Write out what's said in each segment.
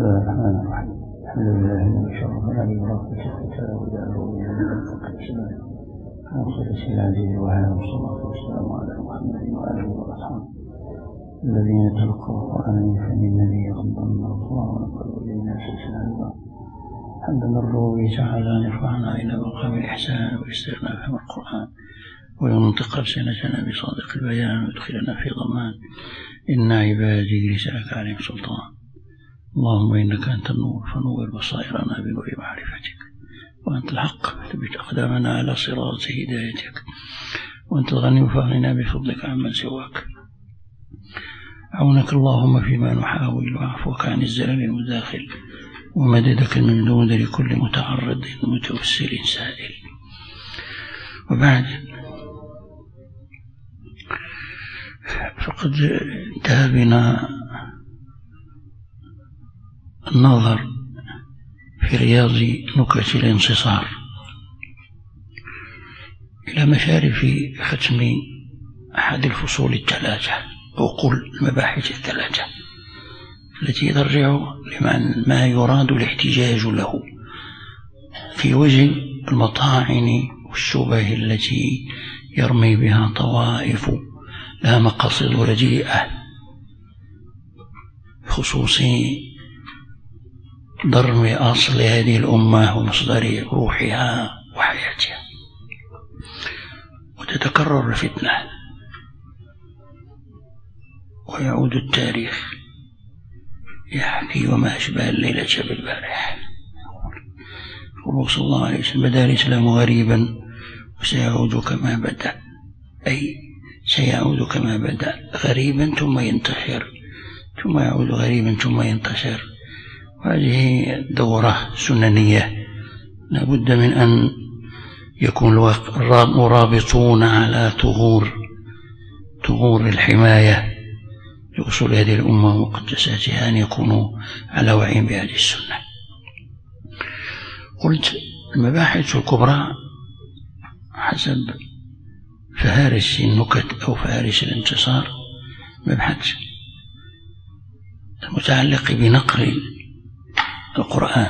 الله الرحمن الرحيم. الحمد لله الذي شرف علي بركة الكتاب وجعله من بركة الإسلام. وصلى العزيز وعلى والصلاة والسلام على محمد وآله وأصحابه الذين تلقوا القرآن من فم النبي يغضون الله ونقلوا إلينا سلسلة حمدا الروي تعالى أن يرفعنا إلى مقام الإحسان ويسرنا فهم القرآن وينطق ألسنتنا بصادق البيان ويدخلنا في ضمان إن عبادي ليس لك عليهم سلطان. اللهم إنك أنت النور فنور بصائرنا بنور معرفتك، وأنت الحق ثبت أقدامنا على صراط هدايتك، وأنت الغني فاغننا بفضلك عمن سواك. عونك اللهم فيما نحاول، وعفوك عن الزلل المداخل، ومددك الممدود لكل متعرض متوسل سائل. وبعد، فقد انتهى بنا النظر في رياض نكت الانتصار إلى مشارف ختم أحد الفصول الثلاثة أو قل المباحث الثلاثة التي ترجع لمن ما يراد الاحتجاج له في وجه المطاعن والشبه التي يرمي بها طوائف لها مقاصد رديئة بخصوص ضرم أصل هذه الأمة ومصدر روحها وحياتها. وتتكرر الفتنة ويعود التاريخ يحكي وما أشبه الليلة بالبارح. يقول صلى الله عليه وسلم: بدأ الإسلام غريبا وسيعود كما بدأ، أي سيعود كما بدأ غريبا ثم ينتشر، ثم يعود غريبا ثم ينتشر. وهذه دورة سننية لا بد من أن يكون مرابطون على ثغور الحماية لأصول هذه الأمة ومقدساتها أن يكونوا على وعي بهذه السنة. قلت المباحث الكبرى حسب فهارس النكت أو فهارس الانتصار مبحث المتعلق بنقل القرآن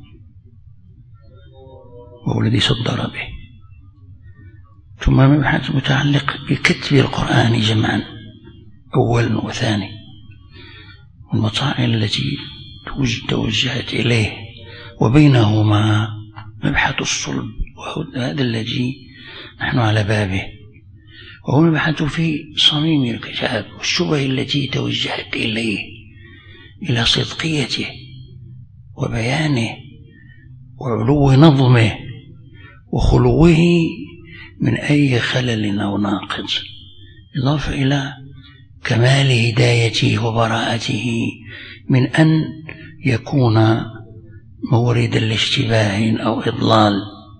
وهو الذي صدر به، ثم مبحث متعلق بكتب القرآن جمعا أولا وثاني، والمطاعن التي توجهت إليه، وبينهما مبحث الصلب وهذا الذي نحن على بابه، وهو مبحث في صميم الكتاب والشبه التي توجهت إليه إلى صدقيته وبيانه وعلو نظمه وخلوه من أي خلل أو ناقض، إضافة إلى كمال هدايته وبراءته من أن يكون موردا لاشتباه أو إضلال.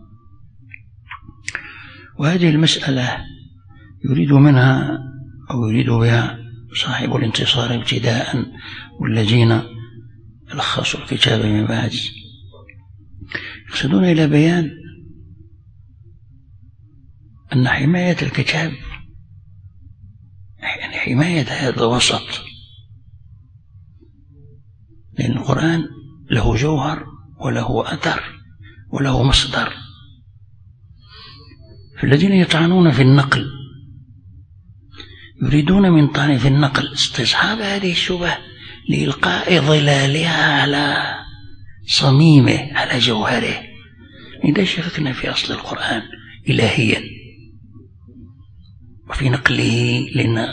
وهذه المسألة يريد منها أو يريد بها صاحب الانتصار ابتداء والذين لخصوا الكتاب من بعد يقصدون إلى بيان أن حماية الكتاب يعني حماية هذا وسط، لأن القرآن له جوهر وله أثر وله مصدر. فالذين يطعنون في النقل يريدون من طعن في النقل استصحاب هذه الشبه لإلقاء ظلالها على صميمه على جوهره. إذا شككنا في أصل القرآن إلهيا وفي نقله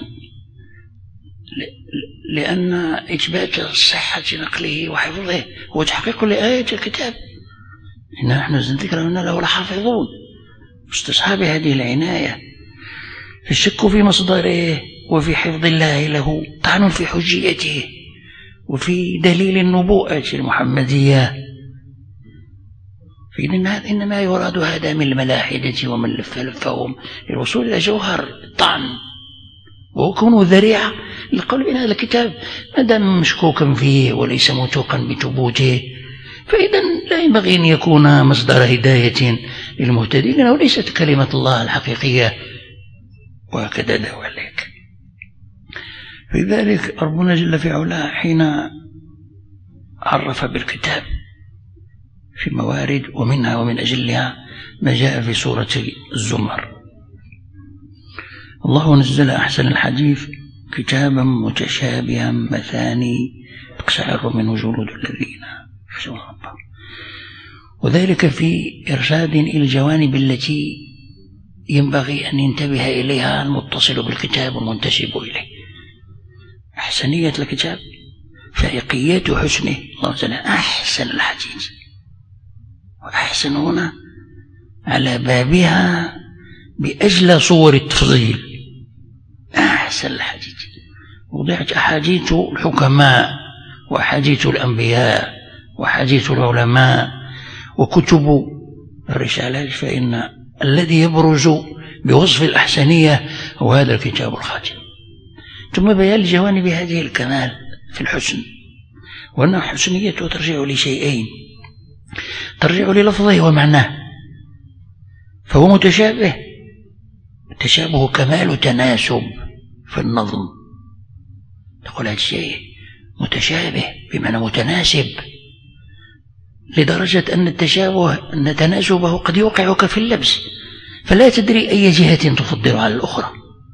لأن إثبات صحة نقله وحفظه هو تحقيق لآية الكتاب، إن نحن نذكر أن له لحافظون، استصحاب هذه العناية. الشك في مصدره وفي حفظ الله له طعن في حجيته وفي دليل النبوءة المحمدية. فإذن إنما يراد هذا من الملاحدة ومن لفهم للوصول إلى جوهر الطعن، وكونه ذريعة للقول بأن هذا الكتاب ما دام مشكوكا فيه وليس موثوقا بثبوته، فإذن لا ينبغي أن يكون مصدر هداية للمهتدين وليست كلمة الله الحقيقية، وهكذا ذلك. لذلك ربنا جل في علاه حين عرف بالكتاب في موارد، ومنها ومن أجلها ما جاء في سورة الزمر: الله نزل أحسن الحديث كتابا متشابها مثاني تقشعر منه جلود الذين يخشون ربهم، وذلك في إرشاد إلى الجوانب التي ينبغي أن ينتبه إليها المتصل بالكتاب والمنتسب إليه. أحسنية الكتاب، فائقيات حسنه، الله نزل أحسن الحديث، وأحسن هنا على بابها بأجلى صور التفضيل، أحسن الحديث. وضعت أحاديث الحكماء وأحاديث الأنبياء وأحاديث العلماء وكتب الرسالات، فإن الذي يبرز بوصف الأحسنية هو هذا الكتاب الخاتم. ثم بيان جوانب هذه الكمال في الحسن، وأن الحسنية ترجع لشيئين: ترجع للفظه ومعناه، فهو متشابه، التشابه كمال تناسب في النظم. تقول هذا الشيء متشابه بمعنى متناسب، لدرجة أن التشابه أن تناسبه قد يوقعك في اللبس، فلا تدري أي جهة تفضل على الأخرى.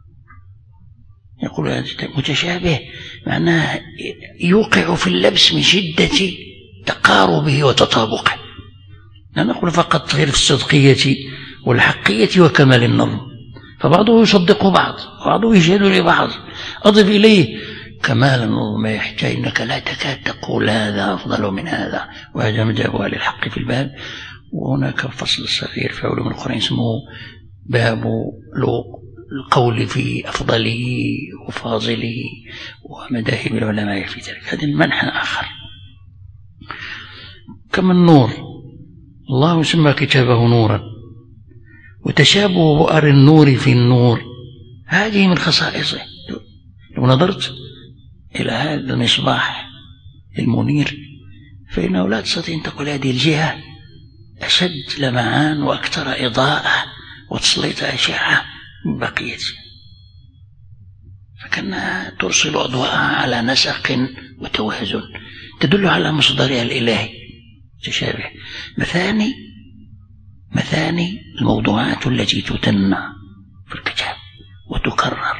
يقول هذا متشابه معناه يوقع في اللبس من شدة تقاربه وتطابقه. لا نقول فقط غير في الصدقية والحقية وكمال النظم، فبعضه يصدق بعض وبعضه يشهد لبعض. أضف إليه كمال النظم يحتاج أنك لا تكاد تقول هذا أفضل من هذا، وهذا مذهب أهل الحق في الباب. وهناك فصل صغير في علوم القرآن اسمه باب القول في أفضله وفاضله ومذاهب العلماء في ذلك، هذا المنحى آخر. كما النور، الله سمى كتابه نورا، وتشابه بؤر النور في النور هذه من خصائصه. لو نظرت إلى هذا المصباح المنير فإنه لا تستطيع أن تقول هذه الجهة أشد لمعان وأكثر إضاءة وتسليط أشعة من بقيتها، فكأنها ترسل أضواءها على نسق وتوازن تدل على مصدرها الإلهي تشابه. مثاني الموضوعات التي تثنى في الكتاب وتكرر،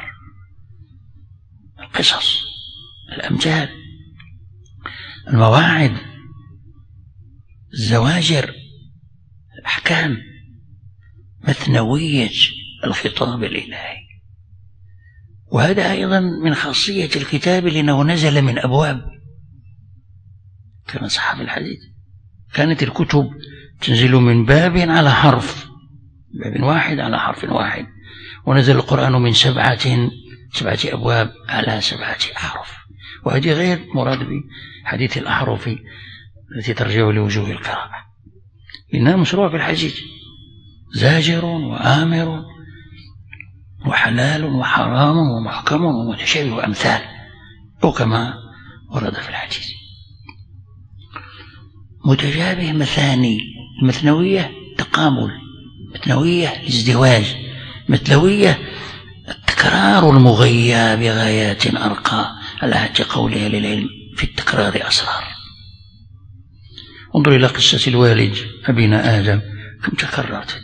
القصص، الأمثال، المواعظ، الزواجر، الأحكام، مثنوية الخطاب الإلهي. وهذا أيضا من خاصية الكتاب لأنه نزل من أبواب، كما صح في الحديث كانت الكتب تنزل من باب على حرف، باب واحد على حرف واحد، ونزل القرآن من سبعة أبواب على 7 أحرف. وهذه غير مراد بحديث الأحرف التي ترجع لوجوه القراءة، إنها مشروع في الحديث، زاجر وآمر وحلال وحرام ومحكم ومتشابه وأمثال، وكما ورد في الحديث. متشابه مثاني، المثنوية تقابل، مثنوية الازدواج، مثنوية التكرار المغيى بغايات أرقى، على حد قولها للعلم في التكرار أسرار. انظر إلى قصة الوالد أبينا آدم، كم تكررت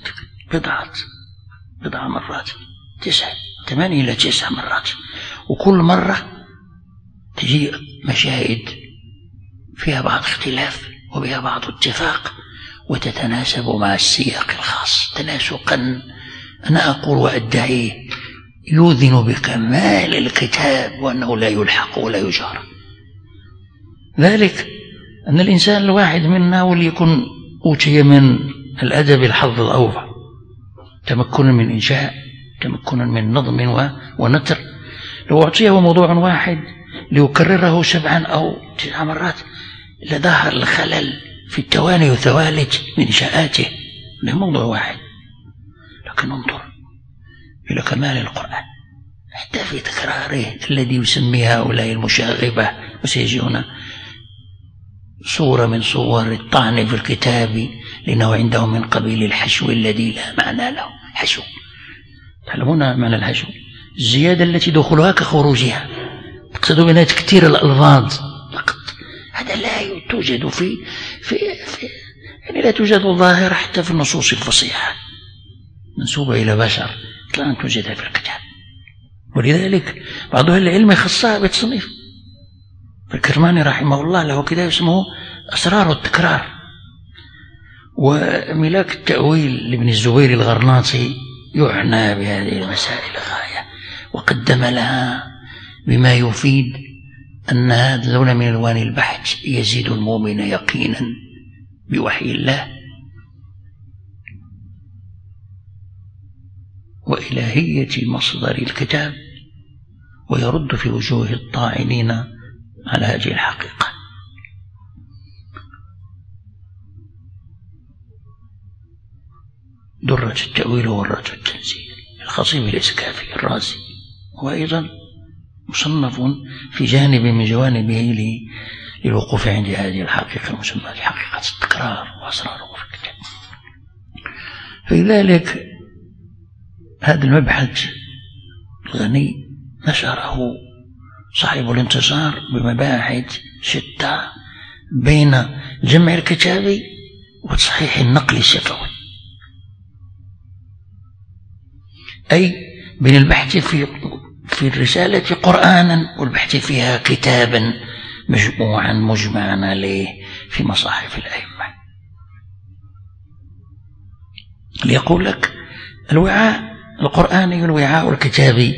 بضع مرات، 8 إلى 9 مرات، وكل مرة تجي مشاهد فيها بعض اختلاف وبها بعض اتفاق وتتناسب مع السياق الخاص تناسقا أنا أقول وأدعيه يوذن بكمال الكتاب وأنه لا يلحق ولا يجهر. ذلك أن الإنسان الواحد منا وليكن أوتي من الأدب الحظ الأوفى، تمكنا من إنشاء، تمكنا من نظم ونثر، لو أعطيه موضوع واحد ليكرره 7 أو 9 مرات لظهر الخلل في التواني والثوالث من إنشاءاته له موضوع واحد. لكن انظر إلى كمال القرآن حتى في تكراره الذي يسمي هؤلاء المشاغبة، وسيجي هنا صورة من صور الطعن في الكتاب لأنه عندهم من قبيل الحشو الذي لا معنى له. حشو، تعلمون معنى الحشو؟ الزيادة التي دخلها كخروجها، تقصد منها تكتير الألفاظ فقط، هذا لا توجد في يعني لا توجد ظاهرة حتى في النصوص الفصيحة منسوبة إلى بشر لا توجدها في الكتاب. ولذلك بعض أهل العلم يخصها بتصنيف. الكرماني رحمه الله له كتاب اسمه أسرار التكرار. وملاك التأويل لابن الزبير الغرناطي يعنى بهذه المسائل غاية، وقدم لها بما يفيد أن هذا لون من ألوان البحث يزيد المؤمن يقينا بوحي الله وإلهية مصدر الكتاب، ويرد في وجوه الطاعنين على هذه الحقيقة. درة التأويل وورة التنزيل الخطيب الإسكافي الرازي، وأيضا مصنف في جانب من جوانبه للوقوف عند هذه الحقيقة المسمى حقيقة التكرار وأسراره في الكتاب. فلذلك هذا المبحث الغني نشره صاحب الانتصار بمباحث شتى بين الجمع الكتابي وتصحيح النقل الشفوي، أي بين البحث في الرسالة قرآنا والبحث فيها كتابا مجموعا مجمعا عليه في مصاحف الأئمة. ليقول لك الوعاء القرآني الوعاء الكتابي،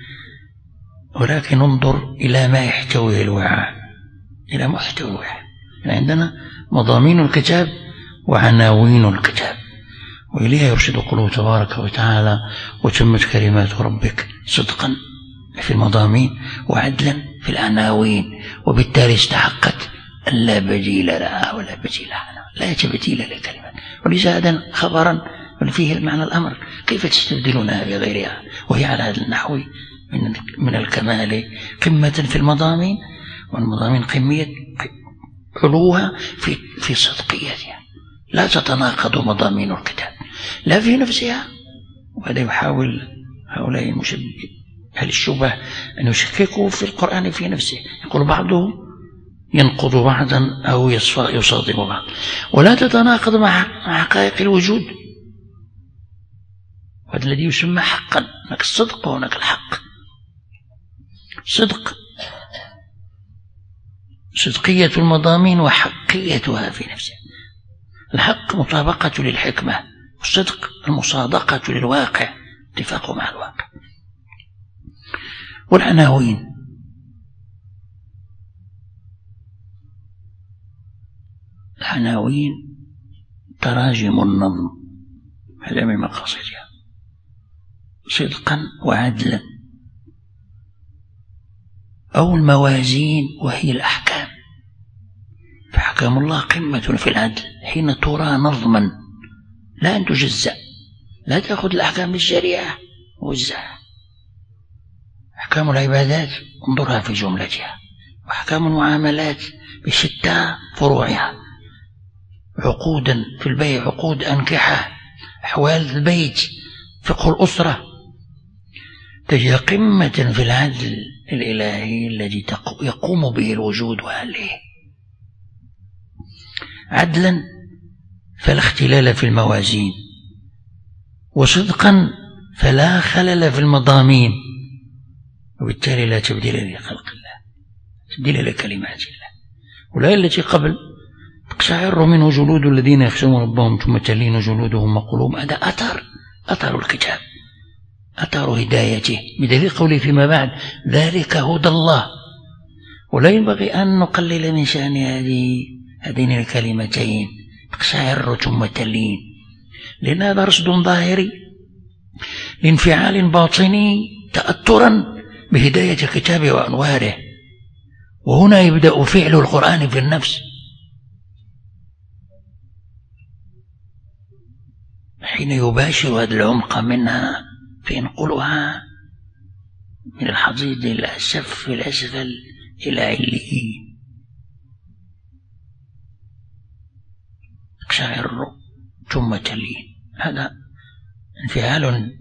ولكن انظر إلى ما يحتويه الوعاء، إلى محتوى الوعاء. عندنا مضامين الكتاب وعناوين الكتاب، وإليها يرشد قوله تبارك وتعالى وتمت كلمات ربك صدقا في المضامين وعدلا في العناوين، وبالتالي استحقت أن لا بديل لها ولا بديل عنها، لا تبديل للكلمات. وليس هذا خبرا بل فيه المعنى الأمر، كيف تستبدلونها بغيرها وهي على هذا النحو من الكمال قمة في المضامين، والمضامين قمية علوها في صدقيتها، لا تتناقض مضامين الكتاب لا في نفسها. وهذا يحاول هؤلاء أهل الشبه أن يشككوا في القرآن في نفسه، يقول بعضه ينقض بعضا أو يصادم بعض، ولا تتناقض مع حقائق الوجود، وهذا الذي يسمى حقا. هناك الصدق وهناك الحق. صدقية المضامين وحقيتها في نفسها. الحق مطابقة للحكمة، والصدق المصادقة للواقع، اتفاق مع الواقع. والعناوين تراجم النظم، هذا من مقاصدها، صدقا وعدلا. أو الموازين وهي الأحكام، فحكام الله قمة في العدل حين ترى نظما لا أن تجزأ، لا تأخذ الأحكام بالشريعة وزعها. أحكام العبادات انظرها في جملتها، وأحكام المعاملات بشتى فروعها، عقودا في البيع، عقود أنكحة، أحوال البيت، فقه الأسرة، تجد قمة في العدل الإلهي الذي يقوم به الوجود وأهله. عدلا فلا اختلال في الموازين، وصدقا فلا خلل في المضامين، وبالتالي لا تبديل لخلق الله، تبديل لكلمات الله. والآية التي قبل تقشعر منه جلود الذين يخشون ربهم ثم تلين جلودهم وقلوبهم، هذا أثر الكتاب، أثر هدايته، بدليل قوله فيما بعد ذلك هدى الله. ولا ينبغي أن نقلل من شأن هذين الكلمتين تقشعر ثم تلين، لأن هذا رصد ظاهري لانفعال باطني تأثرا بهداية الكتاب وأنواره. وهنا يبدأ فعل القرآن في النفس، حين يباشر هذا العمق منها فينقلها من الحضيض الأسف الأسفل إلى عليين، تقشعر ثم تلين. هذا انفعال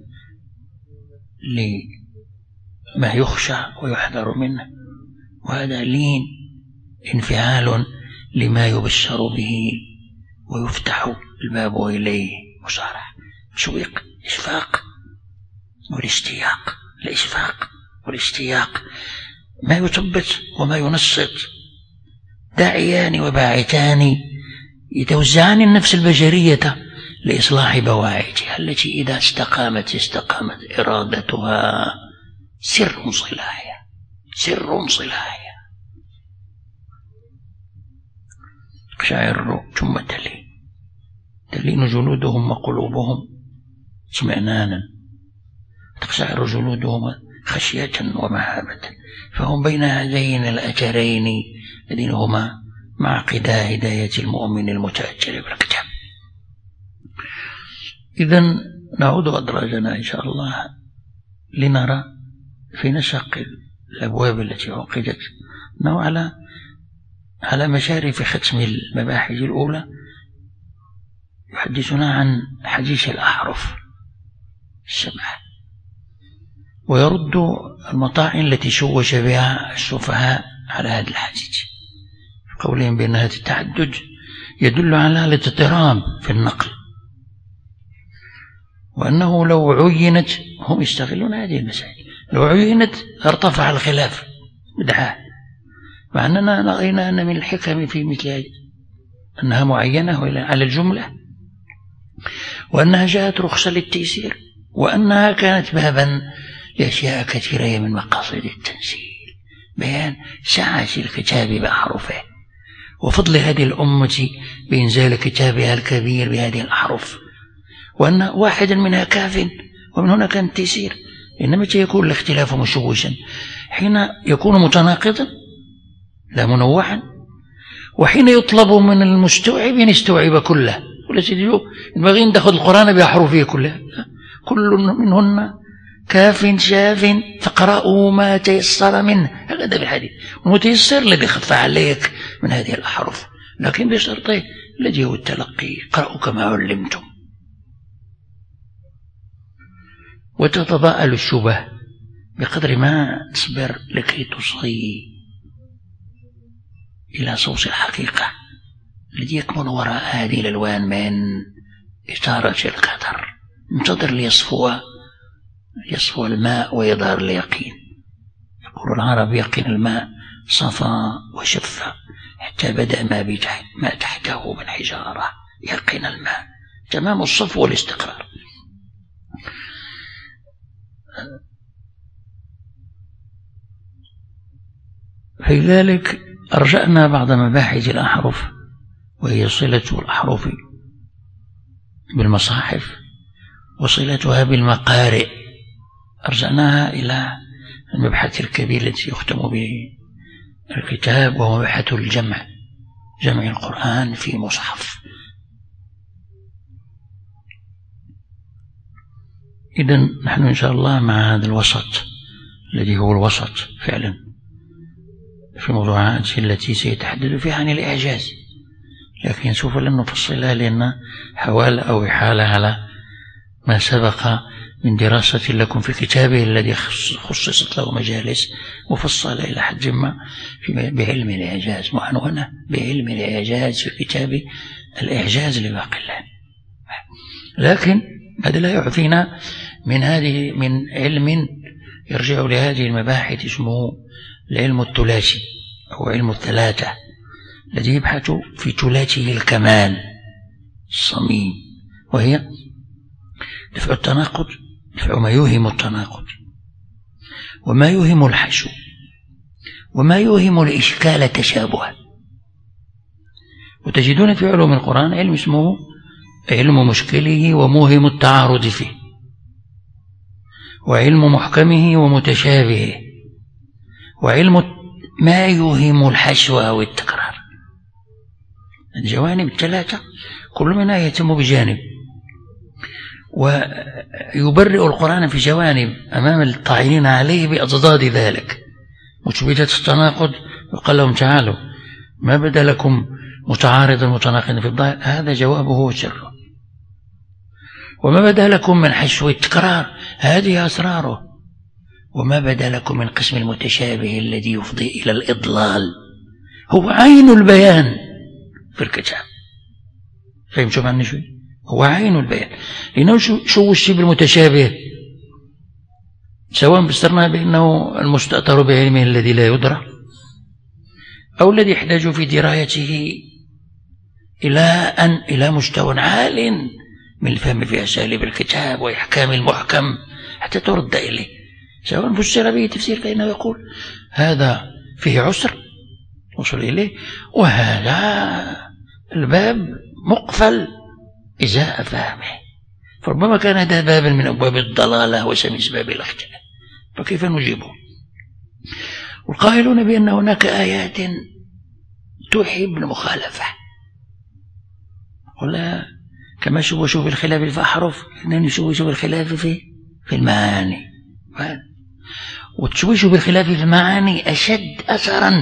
لما يخشى ويحذر منه، وهذا لين انفعال لما يبشر به ويفتح الباب إليه مسارع. تشويق، إشفاق والاشتياق، الإشفاق والاشتياق، ما يثبت وما ينصت، داعيان وباعثان يتوزعان النفس البشرية لإصلاح بواعثها التي إذا استقامت إرادتها سر صلاحها، سر صلاحها. تقشعر ثم تلين جلودهم وقلوبهم اطمئنانا، تقشعر جلودهم خشية ومهابة، فهم بين هذين الأثرين الذين هما معقدا هداية المؤمن المتأجر بالكتاب. إذن نعود أدراجنا إن شاء الله لنرى في نسق الأبواب التي عقدت أنه على مشارف ختم المباحث الأولى يحدثنا عن حديث الأحرف السبعة، ويرد المطاعن التي شوش بها السفهاء على هذا الحديث قولهم بأن هذا التعدد يدل على الاضطراب في النقل، وأنه لو عينت، هم يستغلون هذه المسائل، لو عينت ارتفع الخلاف بدعاه، مع أننا رأينا أن من الحكم في مثل هذه أنها معينة على الجملة، وأنها جاءت رخصة للتيسير، وأنها كانت بابا لأشياء كثيرة من مقاصد التنزيل، بيان سعة الكتاب بأحرفه وفضل هذه الأمة بإنزال كتابها الكبير بهذه الأحرف، وأن واحدا منها كاف ومن هنا كان تيسير. إنما يكون الاختلاف مشوشا حين يكون متناقضا لا منوعا، وحين يطلب من المستوعب أن يستوعب كله، ينبغي أن تأخذ القرآن بأحرفه كلها، كل منهن كاف شاف فقرأوا ما تيسر منه، هذا بالحديث، والمتيسر الذي خف عليك من هذه الأحرف، لكن بشرطه الذي هو التلقي، قرأوا كما علمتم. وتتضاءل الشبه بقدر ما تصبر لكي تصغي إلى صوص الحقيقة الذي يكمن وراء هذه الألوان من إثارة القدر. انتظر ليصفو الماء ويظهر اليقين. يقول العرب يقين الماء صفى وشف حتى بدأ ما تحته من حجارة. يقين الماء تمام الصفو والاستقرار. في ذلك أرجعنا بعض مباحث الأحرف، وهي صلة الأحرف بالمصاحف وصلتها بالمقارئ. أرجعناها إلى المبحث الكبير الذي يختم به الكتاب، وهو مبحث الجمع، جمع القرآن في مصحف. إذن نحن إن شاء الله مع هذا الوسط الذي هو الوسط فعلا في الموضوعات التي سيتحدث فيها عن الإعجاز، لكن سوف لن نفصلها لأن حوال أو إحالة على ما سبق من دراسة لكم في كتابه الذي خصصت له مجالس مفصلة إلى حد ما بعلم الإعجاز، معنونة بعلم الإعجاز في كتاب الإعجاز لباقي الله. لكن هذا لا يعفينا من علم يرجع لهذه المباحث اسمه العلم الثلاثي أو علم الثلاثة، الذي يبحث في ثلاثه الكمال الصميم، وهي دفع التناقض، دفع ما يوهم التناقض وما يوهم الحشو وما يوهم الإشكال تشابها. وتجدون في علوم القرآن علم اسمه علم مشكله وموهم التعارض فيه، وعلم محكمه ومتشابهه، وعلم ما يوهم الحشو أو التكرار. الجوانب الثلاثة كل منها يهتم بجانب، ويبرئ القرآن في جوانب أمام الطاعنين عليه بأضداد ذلك. مثبتة التناقض وقال لهم تعالوا ما بدا لكم متعارض متناقض في الظاهر، هذا جوابه وسره. وما بدا لكم من حشو التكرار، هذه أسراره. وما بدا لكم من قسم المتشابه الذي يفضي إلى الإضلال، هو عين البيان في الكتاب. فهم شو معنى شوي؟ هو عين البيان، لأنه شو الشبه المتشابه، سواء بسترنا بأنه المستأثر بعلمه الذي لا يدرى أو الذي يحتاج في درايته إلى مستوى عال من الفهم في أساليب الكتاب وإحكام المحكم حتى ترد إليه، سواء فسر به تفسير فإنه يقول هذا فيه عسر وصل إليه، وهذا الباب مقفل إزاء فهمه، فربما كان هذا بابا من أبواب الضلالة وسمي باب الاختلاف، فكيف نجيبه؟ والقائلون بأن هناك آيات توحي بالمخالفة، ولا كما شوفوا في الخلاف في الأحرف إنني نشوفوا بالخلاف في المعاني، وتشويش بالخلاف في المعاني أشد أثرا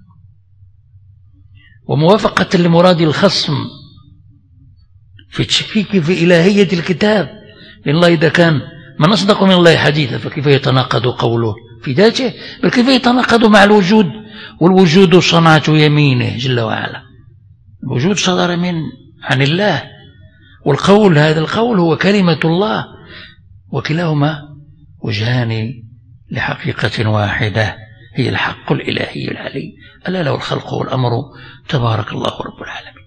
وموافقة لمراد الخصم في التشكيك في إلهية الكتاب، لأن الله إذا كان من أصدق من الله حديثا فكيف يتناقض قوله في ذاته، بل كيف يتناقض مع الوجود، والوجود صنعة يمينه جل وعلا، الوجود صدر عن الله، والقول هذا القول هو كلمة الله، وكلاهما وجهان لحقيقة واحدة هي الحق الإلهي العلي، ألا له الخلق والأمر تبارك الله رب العالمين.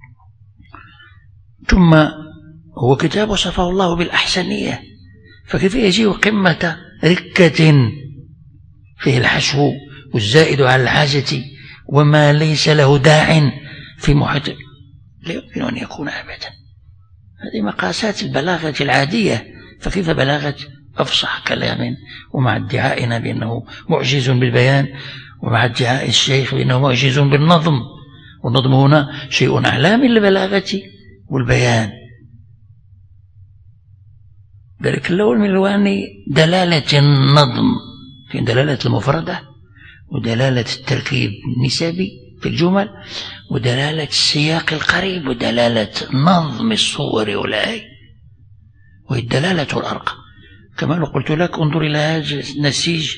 ثم هو كتاب وصفه الله بالأحسنية، فكيف يجيء قمة ركة فيه الحشو والزائد على الحاجة وما ليس له داع في محيط، لا يمكن أن يكون أبدا. هذه مقاسات البلاغة العادية، فكيف بلاغة أفصح كلام ومع ادعائنا بأنه معجز بالبيان، ومع ادعاء الشيخ بأنه معجز بالنظم، والنظم هنا شيء أعلى من البلاغة والبيان. ذلك اللون من الوان دلالة النظم في دلالة المفردة، ودلالة التركيب النسبي في الجمل، ودلالة السياق القريب، ودلالة نظم الصور والآي، والدلالة الأرقى. كما قلت لك انظر إلى هذا النسيج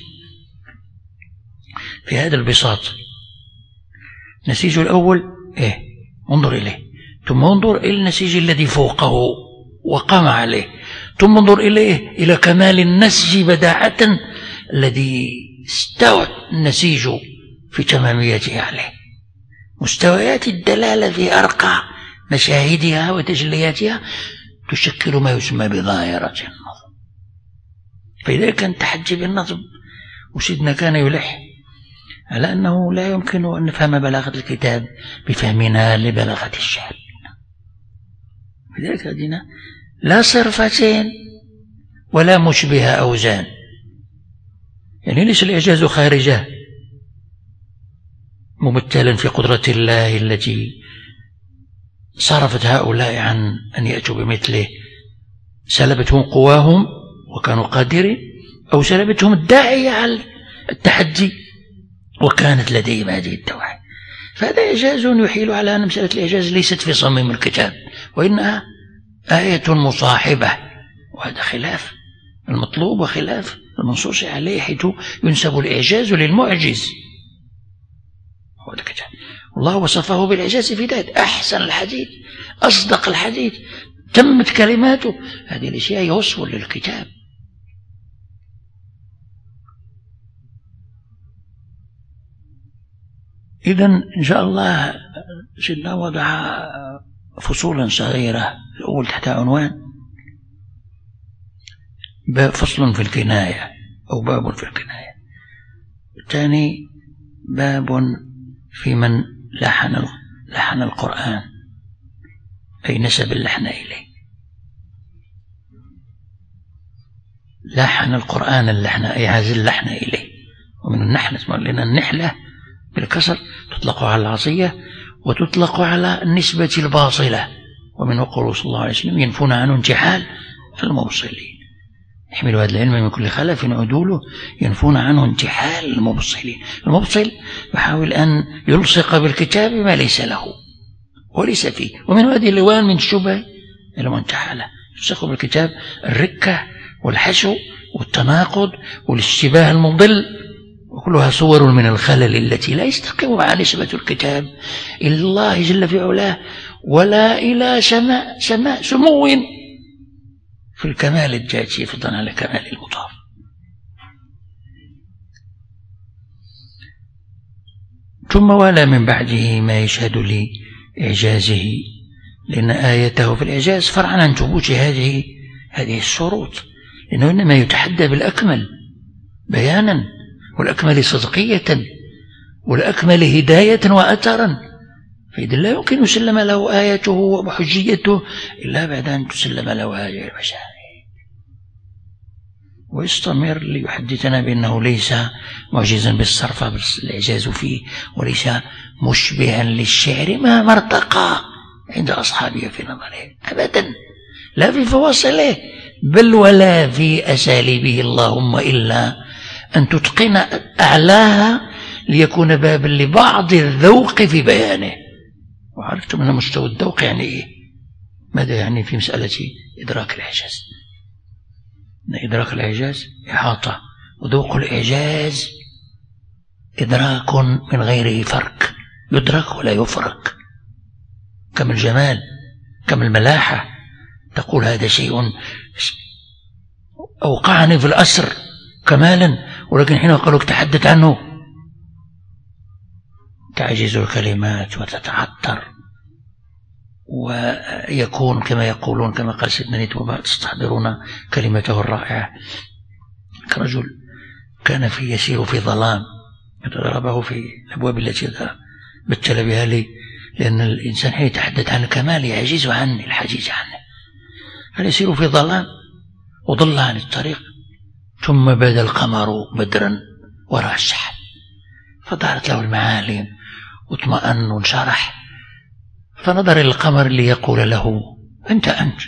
في هذا البساط، النسيج الأول انظر إليه، ثم انظر إلى النسيج الذي فوقه وقام عليه، ثم انظر إليه إلى كمال النسج بداعة الذي استوى النسيج في تماميته عليه. مستويات الدلالة في أرقى مشاهدها وتجلياتها تشكل ما يسمى بظاهرة النظم. فإذا كان تحجي بالنظم، وسيدنا كان يلح على أنه لا يمكن أن نفهم بلاغة الكتاب بفهمنا لبلاغة الشعر، لذلك هذه لا صرفتين ولا مشبه أوزان، يعني ليس الإعجاز خارجه ممثلا في قدرة الله التي صرفت هؤلاء عن أن يأتوا بمثله، سلبتهم قواهم وكانوا قادرين، أو سلبتهم الداعية على التحدي وكانت لديهم هذه الدواعي. فهذا إعجاز يحيل على أن مسألة الإعجاز ليست في صميم الكتاب، وإنها آية مصاحبة، وهذا خلاف المطلوب وخلاف المنصوص عليه، حيث ينسب الإعجاز للمعجز. هذا الكتاب الله وصفه بالإعجاز في ذات أحسن الحديث، أصدق الحديث، تمت كلماته، هذه الأشياء وصف للكتاب. إذن إن شاء الله سيدنا وضع فصولا صغيرة، الأول تحت عنوان فصل في الكناية أو باب في الكناية، الثاني باب في من لحن القرآن أي نسب اللحن إليه، لحن القرآن اللحن أي عزل اللحن إليه، ومن النحل اسمه، لأن النحلة بالكسر تطلق على العصية وتطلق على النسبة الباصلة، ومن قوله صلى الله عليه وسلم ينفون عنه انتحال الموصلين، يحمل هذا العلم من كل خلف عدوله، ينفون عنه انتحال المبصلين. المبصل يحاول أن يلصق بالكتاب ما ليس له وليس فيه، ومن هذه اللوان من الشبه المنتحلة يلصق بالكتاب الركة والحشو والتناقض والاشتباه المضل وكلها صور من الخلل التي لا يستقيم مع نسبة الكتاب إلى الله جل في علاه ولا إلى سماء سمو في الكمال الجاتي فضلا على كمال المضاف. ثم ولا من بعده ما يشهد لإعجازه، لأن آيته في الإعجاز فرعا عن ثبوت هذه الشروط، لأنه إنما يتحدى بالأكمل بيانا والأكمل صدقية والأكمل هداية وأثرا، فإذا لا يمكن يسلم له آيته وحجيته إلا بعد أن تسلم له هذه المشاعر، ويستمر ليحدثنا بأنه ليس معجزا بالصرف بالإعجاز فيه، وليس مشبها للشعر مهما ارتقى عند أصحابه في نظره أبدا، لا في فواصله بل ولا في أساليبه اللهم إلا أن تتقن أعلاها ليكون بابا لبعض الذوق في بيانه. وعرفتم أن مستوى الذوق يعني إيه؟ ماذا يعني في مسألة إدراك الإعجاز؟ أن إدراك الإعجاز إحاطة، وذوق الإعجاز إدراك من غيره فرق، يدرك ولا يفرق، كما الجمال كما الملاحة، تقول هذا شيء أوقعني في الأسر كمالا، ولكن حين قالوا تحدث عنه تعجز الكلمات وتتعطر، ويكون كما يقولون كما قال سيدنا نيتوبا تستحضرون كلمته الرائعة، كرجل كان يسير في ظلام ضربه في الأبواب التي بتل بها لي، لأن الإنسان حين يتحدث عن الكمال يعجز عن الحديث عنه، كان يسير في ظلام وضل عن الطريق، ثم بدا القمر بدرا وراء السحاب، فظهرت له المعالم واطمأن وانشرح، فنظر إلى القمر ليقول له أنت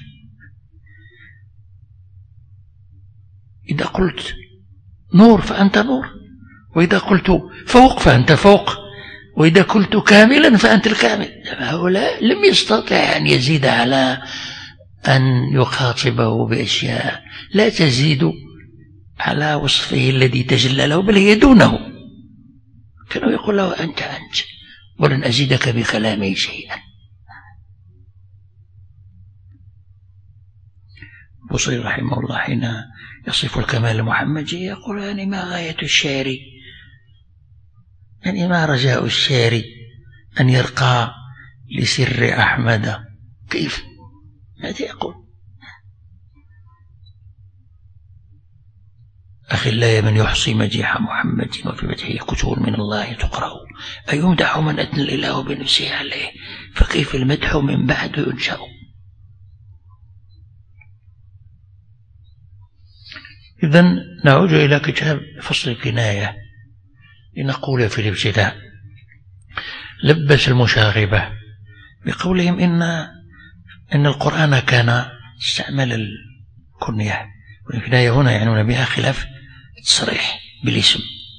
إذا قلت نور فأنت نور، وإذا قلت فوق فأنت فوق، وإذا قلت كاملا فأنت الكامل. هؤلاء لم يستطع أن يزيد على أن يخاطبه بأشياء لا تزيد على وصفه الذي تجلى له، بل هي دونه. كانوا يقول له أنت ولن أزيدك بكلامي شيئا. بصري رحمه الله حين يصف الكمال المحمدي يقول يعني ما غاية الشعر، يعني ما رجاء الشعر أن يرقى لسر أحمد. كيف؟ ماذا يقول؟ أخلاء من يحصي مديح محمد وفي مدحه كتب من الله تقرأ، أيمدح من أثنى الإله بنفسه عليه، فكيف المدح من بعد ينشأ. إذن نعود إلى كتاب فصل الكناية لنقول في الابتداء: لبس المشاغبة بقولهم إن القرآن كان استعمل الكنية، والكناية هنا يعنون بها خلاف التصريح بالاسم،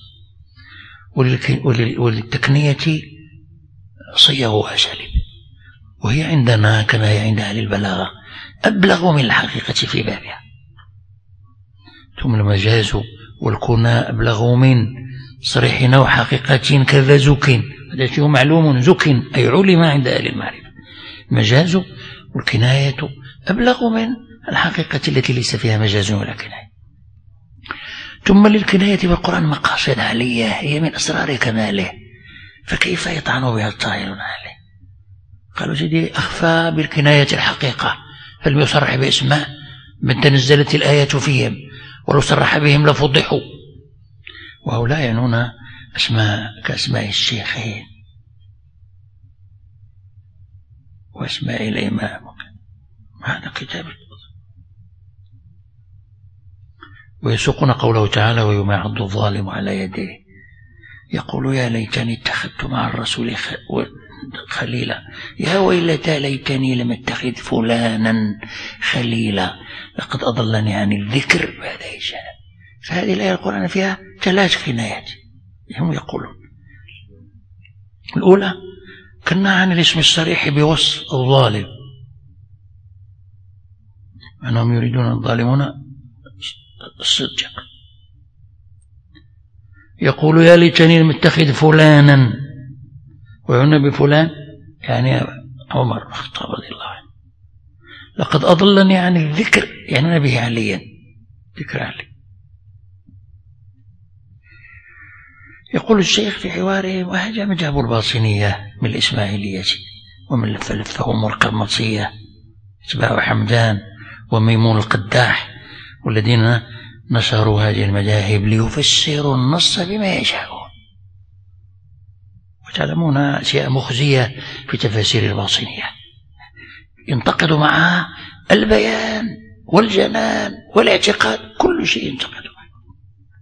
وللتكنية صيغ وأساليب، وهي عندنا كما هي عند أهل البلاغة أبلغ من الحقيقة في بابها. ثم المجاز والكنى أبلغ من صريح أو حقيقة كذا زك، هذا شيء معلوم، زك أي علم عند أهل المعرفة. المجاز والكناية أبلغ من الحقيقة التي ليس فيها مجاز ولا كناية. ثم للكناية بالقرآن مقاصد عالية هي من أسرار كماله، فكيف يطعن بها الطائلون عليه؟ قالوا سيدي أخفى بالكناية الحقيقة، فلم يصرح باسماء من تنزلت الآيات فيهم، ولو صرح بهم لفضحوا. وهؤلاء يعنون أسماء كأسماء الشيخين وأسماء الإمام. هذا كتاب. ويسوقون قوله تعالى: ويوم يعض الظالم على يديه يقول يا ليتني اتخذت مع الرسول خليلا، يا ويلتى ليتني لم اتخذ فلانا خليلا لقد أضلني عن الذكر بعد إذ جاءني. فهذه الآية القرآن فيها 3 كنايات هم يقولون. الأولى كنا عن الاسم الصريح بوصف الظالم، أنهم يريدون الظالمون الصدق. يقول يا ليتني متخذ فلانا، وهنا بفلان يعني عمر بن الخطاب رضي الله عنه، لقد أضلني عن الذكر، يعني نبي عليا، ذكر علي. يقول الشيخ في حواره: وهذا مذهب الباطنية من الإسماعيلية ومن لفهم والقرمطية اتباع حمدان وميمون القداح، والذين نشروا هذه المذاهب ليفسروا النص بما يشاءون. وتعلمون أشياء مخزية في تفاسير الباطنية، ينتقد معها البيان والجنان والاعتقاد، كل شيء ينتقد معه،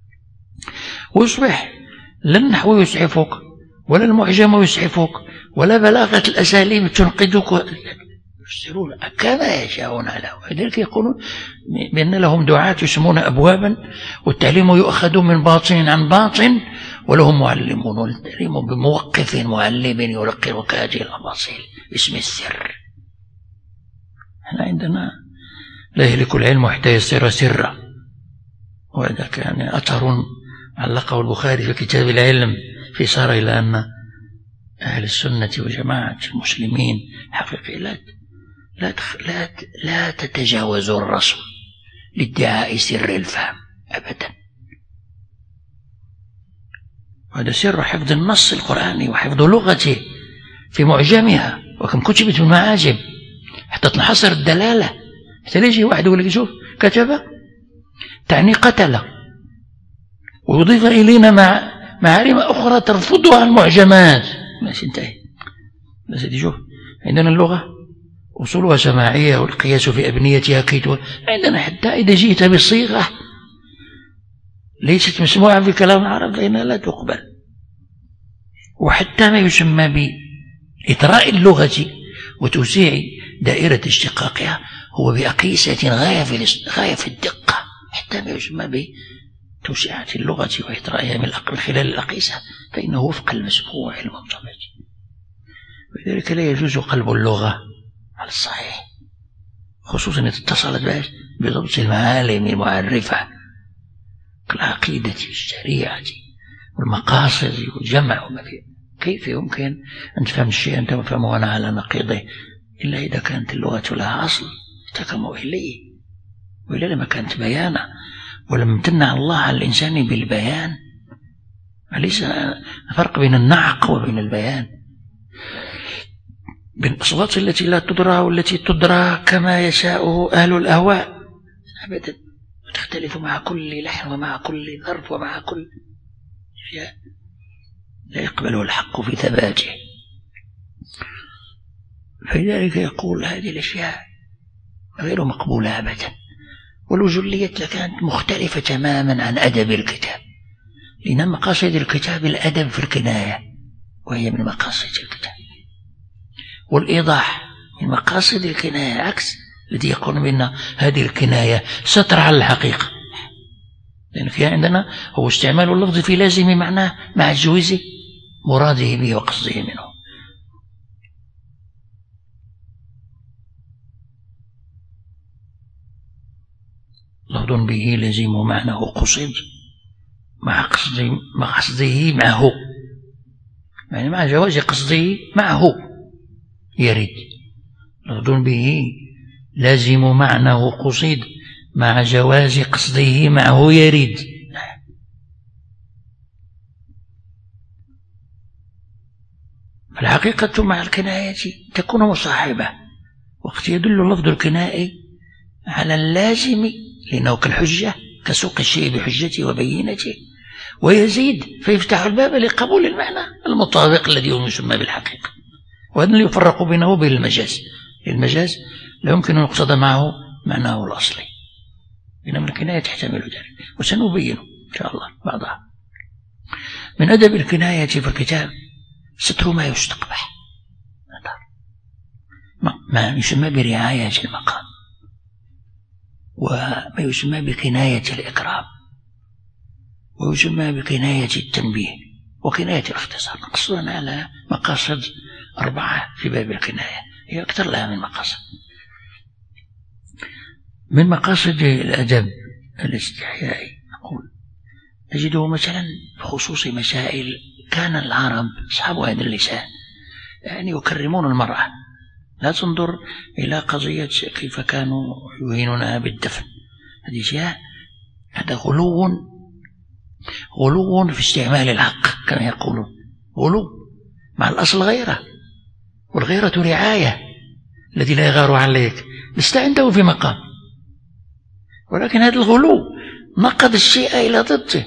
ويصبح لا النحو يسعفك ولا المعجم يسعفك ولا بلاغة الأساليب تنقذك، يفسرون كما يشاءون له. ولذلك يقولون بأن لهم دعاة يسمون أبوابا، والتعليم يؤخذ من باطن عن باطن، ولهم معلمون، والتعليم بموقف معلم يلقنك هذه الأباطيل باسم السر. احنا عندنا لا يهلك العلم حتى يصير سرا، وهذا كان أثر علقه البخاري في كتاب العلم في إشارة إلى أن أهل السنة وجماعة المسلمين حقيقي لا تتجاوزوا الرسم لادعاء سر الفهم أبدا. وهذا سر حفظ النص القرآني وحفظ لغته في معجمها، وكم كتبت المعاجم حتى تنحصر الدلالة. حتى يجي واحد يقول لك شوف كتب تعني قتل، ويضيف إلينا معارم أخرى ترفضها المعجمات، ماشي انتهي. بس شوف عندنا اللغة أصولها سماعية والقياس في أبنيتها كيت، عندنا حتى إذا جئت بصيغة ليست مسموعة في كلام العرب فإنها لا تقبل. وحتى ما يسمى بإطراء اللغة وتوسيع دائرة اشتقاقها هو بأقيسة غاية في الدقة، حتى ما يسمى بتوسعة اللغة وإطرائها من خلال الأقيسة فإنه وفق المسموع المنضبط. ولذلك لا يجوز قلب اللغة على الصحيح، خصوصا إذا اتصلت بضبط المعالم المعرفة كالعقيدة والشريعة والمقاصد والجمع وما فيه. كيف يمكن أن تفهم الشيء أنت وفهمه أنا على نقيضه إلا إذا كانت اللغة لها أصل تكمل إليه، وإلا لما كانت بيانا ولم تمنع الله على الإنسان بالبيان. أليس فرق بين النعق وبين البيان، بين الأصوات التي لا تدرى والتي تدرى كما يشاء أهل الأهواء أبدا، وتختلف مع كل لحن ومع كل ظرف ومع كل شيء لا يقبله الحق في ثباته. فلذلك يقول هذه الأشياء غير مقبولة أبدا، ولو جليت لكانت مختلفة تماما عن أدب الكتاب، لأن مقاصد الكتاب الأدب في الكناية وهي من مقاصد الكتاب، والإيضاح من مقاصد الكناية، عكس الذي يقول بأن هذه الكناية ستر على الحقيقة، لأن فيها عندنا هو استعمال اللفظ في لازم معناه مع تجويز مراده به وقصده منه. لفظ به لازم معناه قصد مع قصده معه، يعني مع جواز قصده معه يريد. لفظ به لازم معناه قصد مع جواز قصده معه يريد. الحقيقة مع الكناية تكون مصاحبة، وقت يدل لفظ الكنائي على اللازم لأنه كالحجة كسوق الشيء بحجته وبينته، ويزيد فيفتح الباب لقبول المعنى المطابق الذي يسمى بالحقيقة. وهذا اللي يفرق بينه وبين المجاز. المجاز لا يمكن أن يقصد معه معناه الأصلي، إنما الكناية تحتمل ذلك، وسنبينه إن شاء الله بعضها. من أدب الكناية في الكتاب ستر ما يستقبح، ما يسمى برعاية المقام، وما يسمى بكناية الإكرام، ويسمى بكناية التنبيه وكناية الاختصار. نقصنا على مقاصد 4 في باب الكناية، هي أكثر لها من مقاصد. من مقاصد الأدب الاستحيائي نقول تجده مثلا بخصوص مسائل كان العرب أصحاب هذا اللسان يعني يكرمون المرأة. لا تنظر إلى قضية كيف كانوا يهينونها بالدفن، هذه أشياء، هذا غلو في استعمال الحق كما يقولون، غلو مع الأصل غيره، والغيرة رعاية، الذي لا يغار عليك لست عنده في مقام، ولكن هذا الغلو نقض الشيء إلى ضده.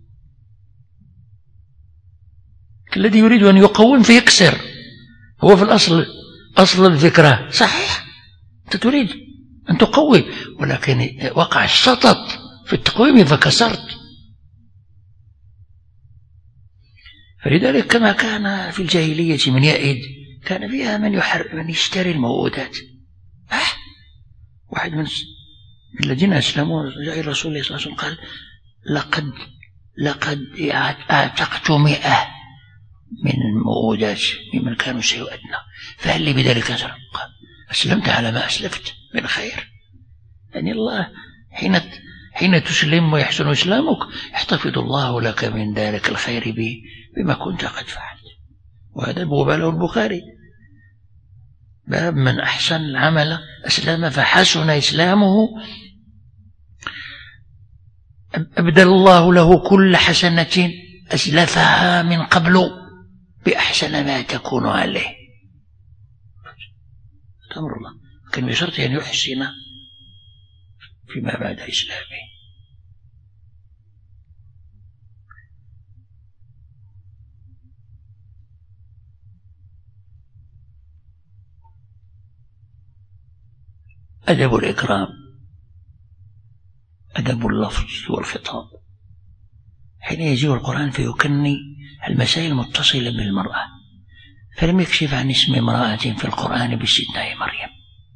الذي يريد أن يقوم فيكسر، هو في الأصل أصل الفكرة صحيح، أنت تريد أن تقوي، ولكن وقع الشطط في التقويم فكسرت. فلذلك كما كان في الجاهلية من يئد، كان فيها من يشتري الموؤودات. واحد من الذين أسلموا جاء الرسول صلى الله عليه وسلم قال: لقد أعتقت 100 من الموؤودات ممن كانوا سيؤدنا، فهل لي بذلك أجر؟ قال: أسلمت على ما أسلفت من خير. يعني الله حين تسلم ويحسن إسلامك يحتفظ الله لك من ذلك الخير بما كنت قد فعلت. وهذا أبواب له البخاري، باب من أحسن العمل أسلم فحسن إسلامه أبدل الله له كل حسنة أسلفها من قبل بأحسن ما تكون عليه. أمر الله، لكن بشرط أن يحسن فيما بعد إسلامه. أدب الإكرام، أدب اللفظ والخطاب. حين يجيء القرآن فيكني المسائل المتصلة بالمرأة، فلم يكشف عن اسم امرأة في القرآن باستثناء مريم،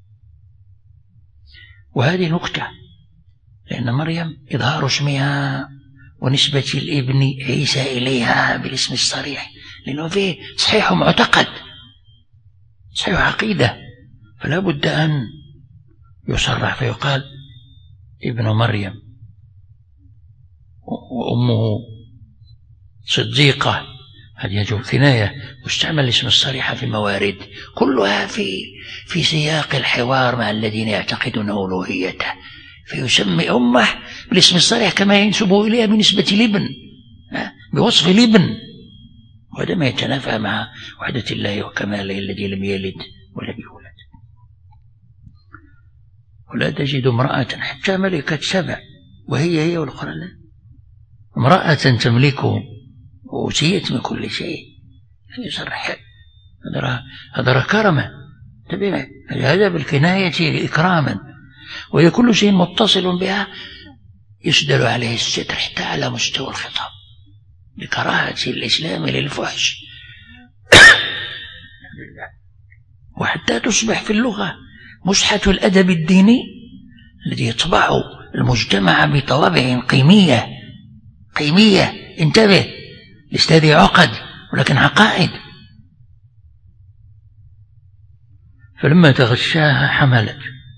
وهذه نكتة، لأن مريم إظهار اسمها ونسبة الابن عيسى إليها بالاسم الصريح، لأنه فيه صحيح معتقد، صحيح عقيدة، فلا بد أن يصرح فيقال ابن مريم، وأمه صديقة، هذه يجب كناية، واستعمل الاسم الصريح في الموارد كلها في سياق الحوار مع الذين يعتقدون ألوهيته، فيسمي أمه بالاسم الصريح كما ينسبه إليها بنسبة الابن، بوصف الابن، وهذا ما يتنافى مع وحدة الله وكماله الذي لم يلد ولم يولد. ولا تجد امرأة حتى ملكة سبع وهي والقرآن لا، امرأة تملكه وأوتيت من كل شيء، يصرح هذا كرمة، هذا بالكناية إكراما، وإذا كل شيء متصل بها يسدل عليه الستر حتى على مستوى الخطاب لكراهة الإسلام للفحش وحتى تصبح في اللغة مسحة الأدب الديني الذي يطبع المجتمع بطوابع قيمية. انتبه، لست هذه عقد ولكن عقائد. فلما تغشاها حملت،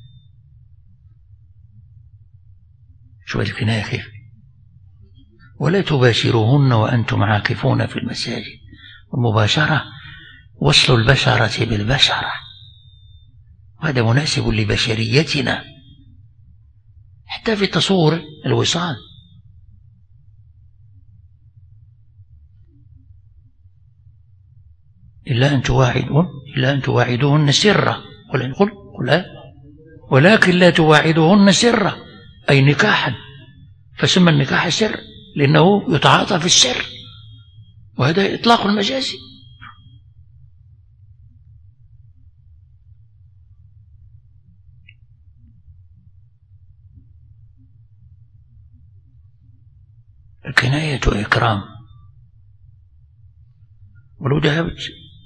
شو الكناية كيف؟ ولا تباشروهن وأنتم عاكفون في المساجد. والمباشرة وصل البشرة بالبشرة، وهذا مناسب لبشريتنا حتى في تصور الوصال. إلا أن تواعدوهن سرا، ولكن لا تواعدوهن سرا، أي نكاحا، فسمى النكاح سر لأنه يتعاطى في السر، وهذا إطلاق المجازي. الكناية إكرام. ولو ذهبت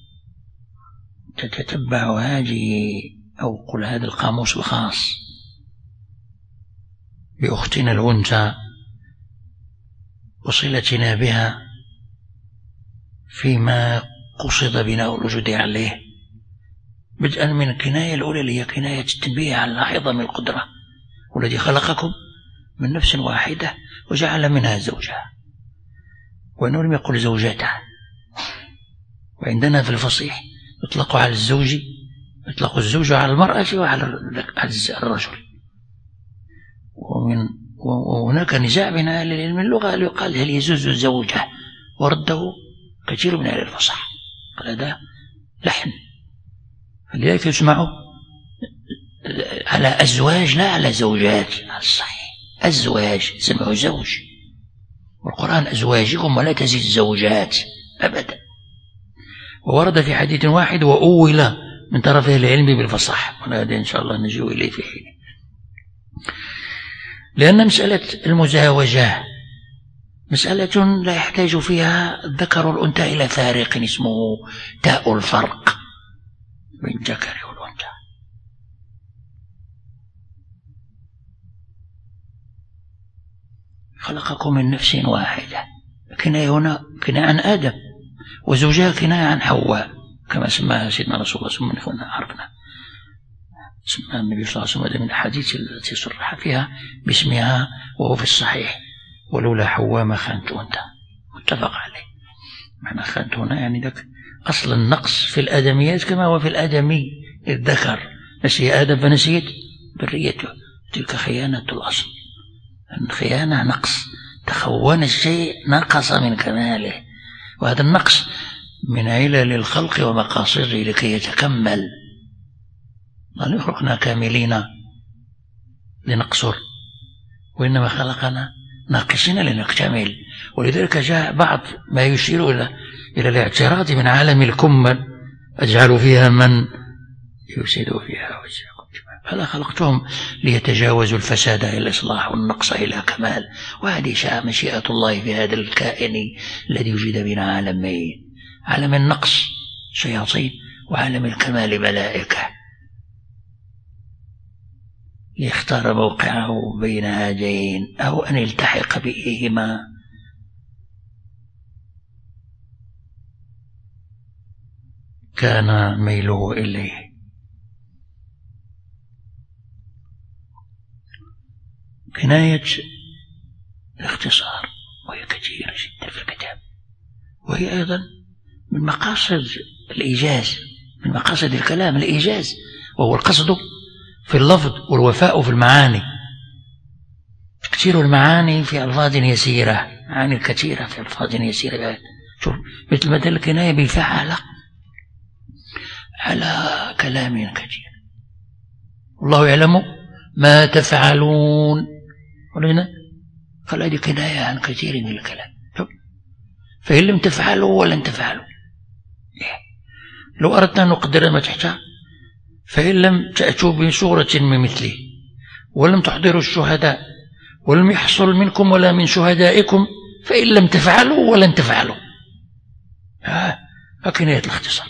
تتتبع هذه أو قل هذا القاموس الخاص بأختنا الأنثى وصلتنا بها فيما قصد بناء الوجود عليه، بدءا من الكناية الأولى اللي هي كناية التنبيه على عظم القدرة، والذي خلقكم من نفس واحدة وجعل منها زوجها وأنه لم يقل زوجاته. وعندنا في الفصيح يطلق على الزوج، يطلق الزوج على المرأة وعلى الرجل. وهناك نزاع بين أهل العلم اللغة يقال هل يجوز الزوجة، ورده كثير من أهل الفصح قال هذا لحن، فلذلك يسمع على أزواج لا على زوجات. الصحيح الزواج سمعوا زوج، والقرآن أزواجكم ولا تزيد زوجات أبدا. وورد في حديث واحد وأول من طرف أهل العلم بالفصح، وهذا إن شاء الله نجيء إليه في حين. لأن مسألة المزاوجة مسألة لا يحتاج فيها الذكر والأنثى إلى فارق اسمه تاء الفرق بين الذكر والأنثى. خلقكم من نفس واحدة، كناية هنا كناية عن آدم، وزوجها كناية عن حواء كما سماها سيدنا رسول الله صلى الله عليه وسلم. عرفنا سماها النبي صلى الله عليه وسلم من الحديث التي صرح فيها باسمها وهو في الصحيح ولولا حواء ما خانت أنثى، متفق عليه. معنى خانت هنا يعني ذاك أصل النقص في الآدميات كما هو في الآدمي الذكر، نسي آدم فنسيت بريته، تلك خيانة الأصل. الخيانة نقص، تخون الشيء نقص من كماله، وهذا النقص من علل الخلق ومقاصده لكي يتكمل. ما يخلقنا كاملين لنقصر، وإنما خلقنا ناقصين لنكتمل. ولذلك جاء بعض ما يشير إلى الاعتراض من عالم الكمل، أجعل فيها من يفسد فيها ويسرق. فلا خلقتهم ليتجاوزوا الفساد إلى الإصلاح والنقص إلى كمال. وهذه شاء مشيئة الله في هذا الكائن الذي وجد بين عالمين، عالم النقص شياطين وعالم الكمال ملائكة، ليختار موقعه بين هذين أو أن يلتحق بهما. كان ميله إليه. كناية الاختصار وهي كثيرة جدا في الكتاب، وهي أيضا من مقاصد الإيجاز، من مقاصد الكلام الإيجاز، وهو القصد في اللفظ والوفاء في المعاني. كثير المعاني في ألفاظ يسيرة، معاني كثيرة في ألفاظ يسيرة. شوف مثل مثل الكناية بالفعل على كلام كثير، والله يعلم ما تفعلون، ولنا قال هذه كناية عن كثير من الكلام. فإن لم تفعلوا ولن تفعلوا. لو أردنا أن نقدر ما تحتها، فإن لم تأتوا بصورة من مثله ولم تحضروا الشهداء ولم يحصل منكم ولا من شهدائكم فإن لم تفعلوا ولن تفعلوا. كناية الاختصار.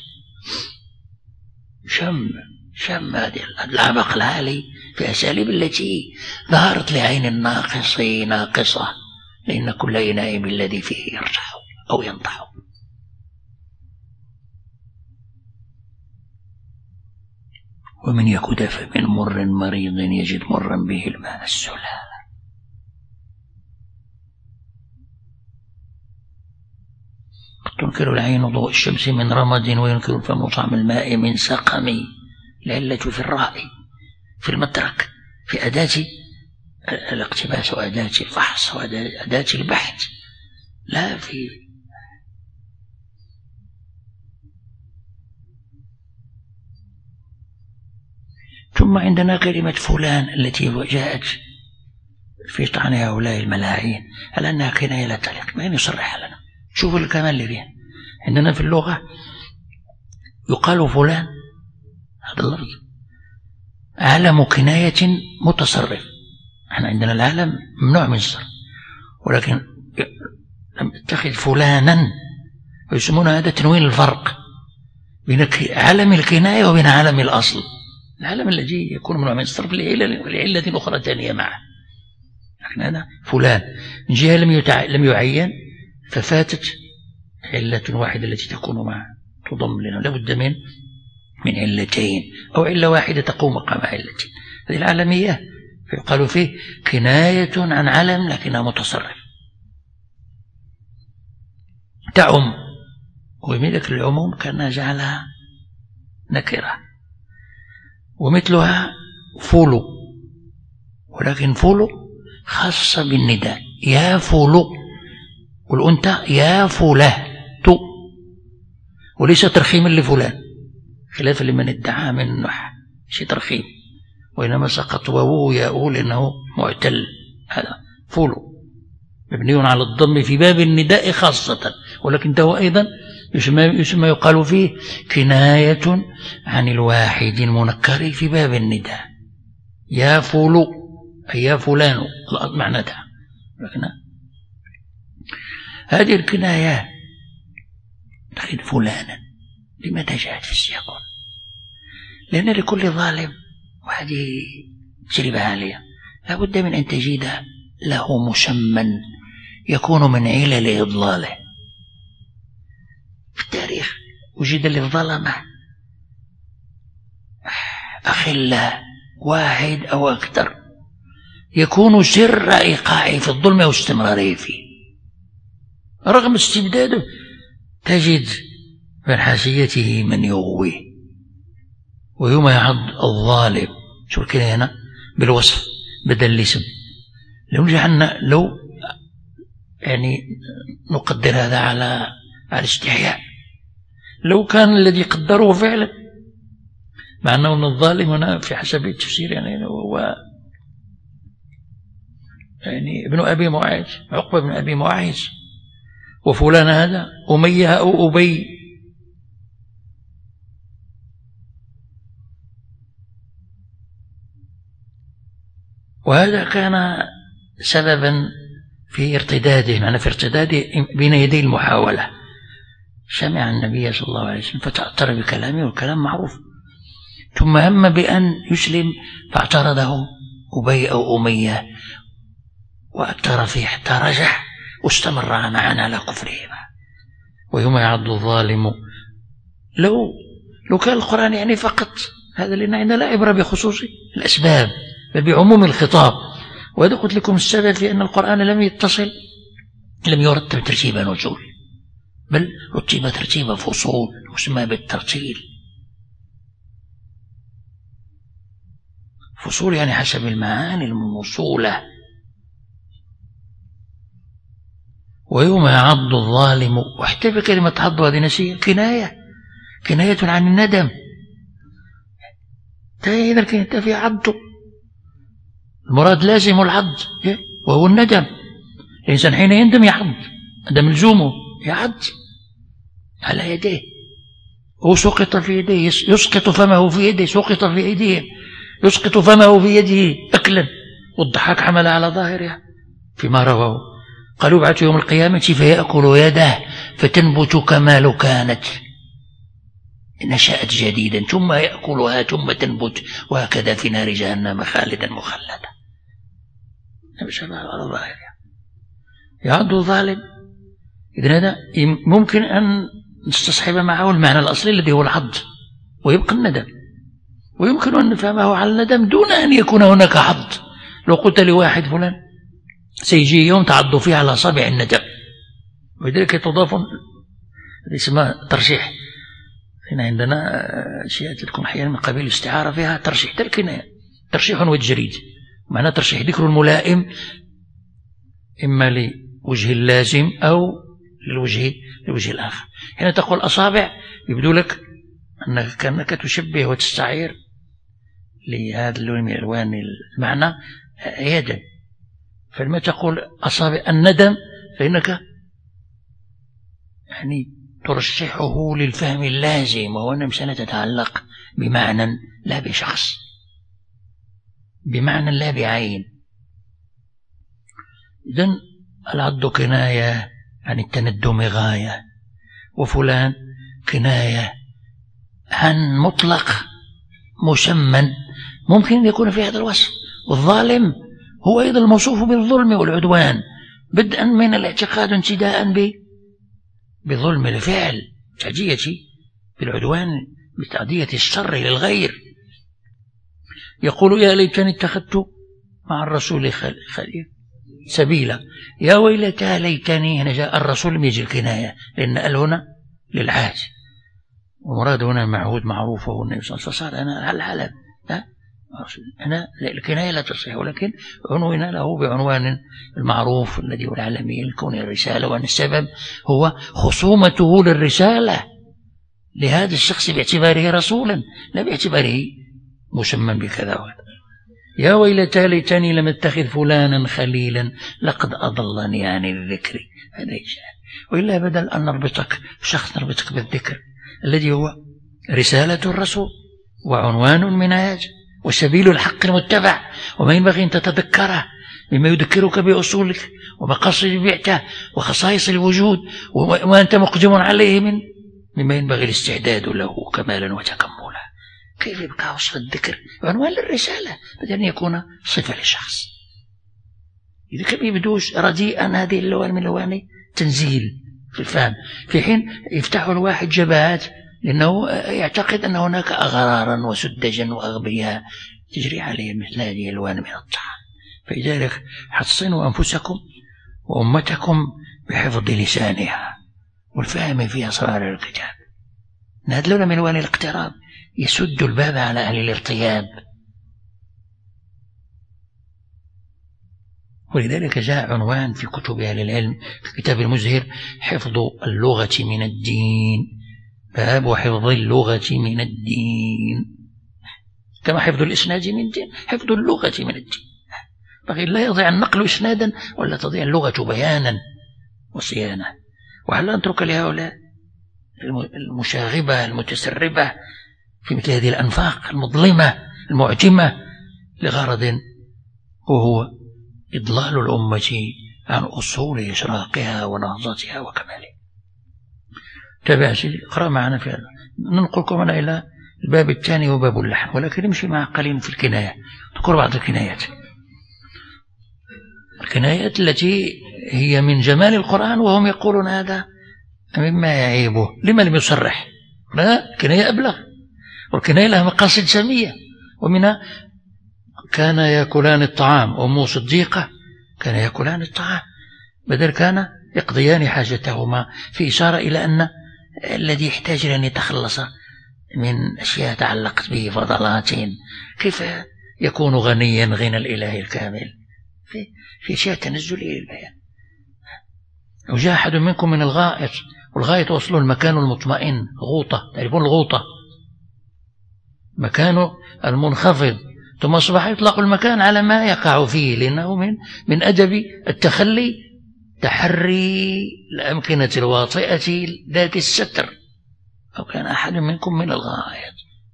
شم هذه العبق العالي في أساليب التي ظهرت لعين الناقص ناقصة، لأن كل إناء بالذي فيه يرجح أو ينضح. ومن يكدف من مر مريض يجد مرا به الماء السلالة. تنكر العين ضوء الشمس من رمد، وينكر الفم طعم الماء من سقم. العلة في الراء، في المترك، في أداة الاقتباس وأداة الفحص وأداة البحث، لا في ثم عندنا كلمة فلان التي جاءت في طعن هؤلاء الملاعين على أنها كناية لا تليق. ما يصرح لنا؟ شوفوا الكمال اللي فيها. عندنا في اللغة يقال فلان، هذا اللفظ علم كناية متصرف. احنا عندنا العلم ممنوع من الصرف، ولكن لم اتخذ فلانا، ويسمون هذا تنوين الفرق بين علم الكناية وبين علم الأصل. العلم الذي يكون ممنوع من الصرف لعلة أخرى ثانية معه، لكن هذا فلان من جهة لم يعين، ففاتت علة واحدة التي تكون معه تضم لنا. لابد من علتين أو علة واحدة تقوم مقام علتين. هذه العالمية فيقال فيه كناية عن علم لكنها متصرف. تعم، ومثل العموم كان جعلها نكرة. ومثلها فولو، ولكن فولو خاصة بالنداء، يا فولو، والأنثى يا فوله تو، وليس ترخيما لفلان خلافا لمن ادعى من النح شيء ترخيم، وإنما سقط واو ياء لأنه معتل. هذا فولو مبني على الضم في باب النداء خاصة، ولكن هو أيضا يسمى يقال فيه كناية عن الواحد المنكر في باب النداء، يا فولو أي يا فلان معناتها. لكن هذه الكناية تخيل فلانا لماذا جاءت في السياق؟ لأن لكل ظالم، وهذه تجربة عالية، لا بد من أن تجد له مسمى يكون من علل إضلاله. في التاريخ وجد للظلمة أخلاء واحد أو أكثر يكون سر إيقاعه في الظلم أو استمراره فيه رغم استبداده، تجد من حاشيته من يغويه. ويوم يعض الظالم، شو الكلمة هنا بالوصف بدل الاسم، لو يعني نقدر هذا على الاستحياء، لو كان الذي قدره فعلا، مع أنه الظالم هنا في حسب التفسير يعني هو يعني ابن أبي معاذ، عقبة بن أبي معاذ، وفلان هذا أمية أو أبي، وهذا كان سببا في ارتداده، معنى في ارتداده بين يدي المحاولة. سمع النبي صلى الله عليه وسلم فتأثر بكلامه، والكلام معروف، ثم هم بأن يسلم فاعترضه أبي أو أمية، وأثر فيه حتى رجع واستمر معنا على كفرهما. ويوم يعض الظالم، لو كان القرآن يعني فقط هذا، لأن عندنا لا عبرة بخصوص الأسباب بل بعموم الخطاب. وهذا قلت لكم السبب في أن القرآن لم يرتب ترتيب نزول، بل رتب ترتيب فصول، وسمى بالترتيل. فصول يعني حسب المعاني الموصولة. ويوم يعض الظالم، وحتى بكلمة عض هذه نسية كناية عن الندم. إذا كانت في عض، المراد لازم العض وهو الندم. الإنسان حين يندم يعض، هذا ملزومه يعض على يديه، وسقط في يديه، يسقط فمه في يديه، سقط في أيديهم، يسقط فمه في يده أكلا، والضحك حمل على ظاهرها فيما رواه. قالوا بعث يوم القيامة فيأكل يده فتنبت كما لو كانت نشأت جديدا، ثم يأكلها ثم تنبت، وهكذا في نار جهنم خالدا مخلدا. على ظاهرها يعض الظالم. إذن هذا ممكن أن نستصحب معه المعنى الأصلي الذي هو العض ويبقى الندم، ويمكن أن نفهمه على الندم دون أن يكون هناك عض. لو قلت لواحد فلان سيجي يوم تعض فيه على أصابع الندم، ولذلك تضاف اسمها ترشيح. هنا عندنا أشياء تكون أحيانا من قبيل الاستعارة فيها ترشيح، ترشيح والجريد، معناه ترشيح ذكر الملائم إما لوجه اللازم أو للوجه الآخر. هنا تقول أصابع يبدو لك أنك تشبه وتستعير لهذا اللون من ألوان المعنى يدا. فلما تقول أصابع الندم فإنك يعني ترشحه للفهم اللازم، وهو أن مسألة تتعلق بمعنى لا بشخص، بمعنى لا بعين. إذن العض كناية عن التندم غاية، وفلان كناية عن مطلق مسمى ممكن أن يكون في هذا الوصف. والظالم هو أيضا الموصوف بالظلم والعدوان، بدءا من الاعتقاد انتداء بظلم الفعل، تعدية بالعدوان، بتعدية الشر للغير. يقول يا ليتني اتخذت مع الرسول خليل، سبيلا. يا ويلتى ليتني، هنا جاء الرسول لم يجي الكناية، لأن ال هنا للعهد، ومراد هنا معهود معروف وهو النبي صلى الله عليه وسلم. أنا على الحلب أنا الكناية لا تصح، ولكن عنوان له بعنوان المعروف الذي هو العالمي لكون الرسالة، وأن السبب هو خصومته للرسالة لهذا الشخص باعتباره رسولا لا باعتباره مسمى بكذا وهذا. يا ويلتى ليتني لم اتخذ فلانا خليلا لقد أضلني عن الذكر. هذا يشاء، وإلا بدل أن نربطك بشخص نربطك بالذكر الذي هو رسالة الرسول وعنوان المنهاج وسبيل الحق المتبع، وما ينبغي أن تتذكره مما يذكرك بأصولك ومقاصد بعته وخصائص الوجود وأنت مقدم عليه مما ينبغي الاستعداد له كمالا وتكملا. كيف يبقى وصف الذكر عنوان للرسالة بدل أن يكون صفة لشخص؟ إذا كان يبدوش رديئا هذه اللوان من لواني تنزيل في الفهم، في حين يفتح الواحد جبهات لأنه يعتقد أن هناك أغرارا وسدجا وأغبياء تجري عليهم مثل هذه الألوان من الطعام. فلذلك حصنوا أنفسكم وأمتكم بحفظ لسانها والفهم في أسرار الكتاب. هذا من ألوان الاقتراب يسد الباب على أهل الارتياب. ولذلك جاء عنوان في كتب أهل العلم في كتاب المزهر: حفظ اللغة من الدين. باب حفظ اللغة من الدين، كما حفظ الإسناد من الدين حفظ اللغة من الدين. بغي لا يضيع النقل إسنادا ولا تضيع اللغة بيانا وصيانة. وهل نترك لهؤلاء المشاغبة المتسربة في مثل هذه الأنفاق المظلمة المعجمة لغرض وهو إضلال الأمة عن أصول إشراقها ونهضتها وكمالها. تابع سيدي، اقرأ معنا في هذا. ننقلكم أنا إلى الباب الثاني وباب اللحن، ولكن نمشي مع قليل في الكناية. نذكر بعض الكنايات التي هي من جمال القرآن، وهم يقولون هذا مما يعيبه. لما لم يصرح؟ لا، الكناية أبلغ، والكناية لها مقاصد سامية. ومنها كان يأكلان الطعام، أم صديقة كان يأكلان الطعام بدل كان يقضيان حاجتهما، في إشارة إلى أن الذي يحتاج أن يتخلص من أشياء تعلقت به فضلات، كيف يكون غنيا غنى الإله الكامل في أشياء تنزل إلى البيان. وجاء أحد منكم من الغائط، والغائط وصله المكان المطمئن، غوطة، تعرفون الغوطة مكانه المنخفض، ثم أصبح يطلق المكان على ما يقع فيه، لأنه من أدب التخلي تحري الأمكنة الواطئة ذات الستر. أو كان أحد منكم من الغائط.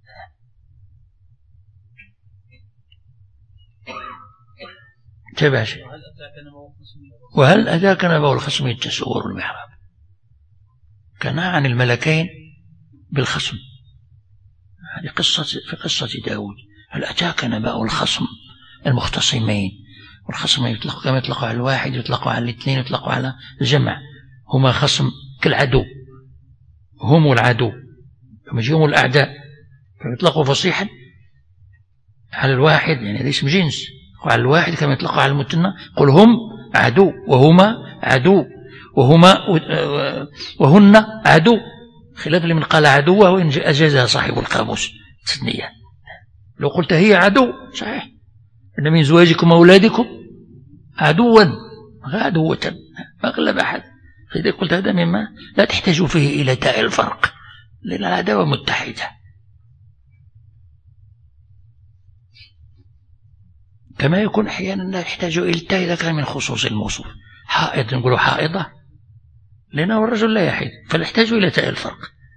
تبع شيء. وهل أتاك نبأ الخصم إذ تسور المحراب؟ كان عن الملكين بالخصم. هذه في قصة داود. هل أتاك نبأ الخصم المختصمين؟ والخصم يطلق كما يطلق على الواحد، يطلق على الاثنين، يطلق على الجمع. هما خصم كالعدو، هم العدو، كما هم الأعداء، فيطلقوا فصيحا على الواحد، يعني هذا اسم جنس، وعلى الواحد كما يطلق على المثنى. قل هم عدو وهما عدو وهن عدو، خلاف لمن قال عدوه وإن أجازها صاحب القاموس تثنية. لو قلت هي عدو صحيح، إن من زواجكم وأولادكم عدوا عدوة ما غلب أحد. فإذا قلت هذا مما لا تحتاج فيه إلى تاء الفرق، لأن العداوة متحدة. كما يكون أحيانا لا يحتاج إلى التاء إذا كان من خصوص الموصوف. حائض نقول حائضة لأنه الرجل لا يحيض، فلا يحتاج إلى تاء الفرق.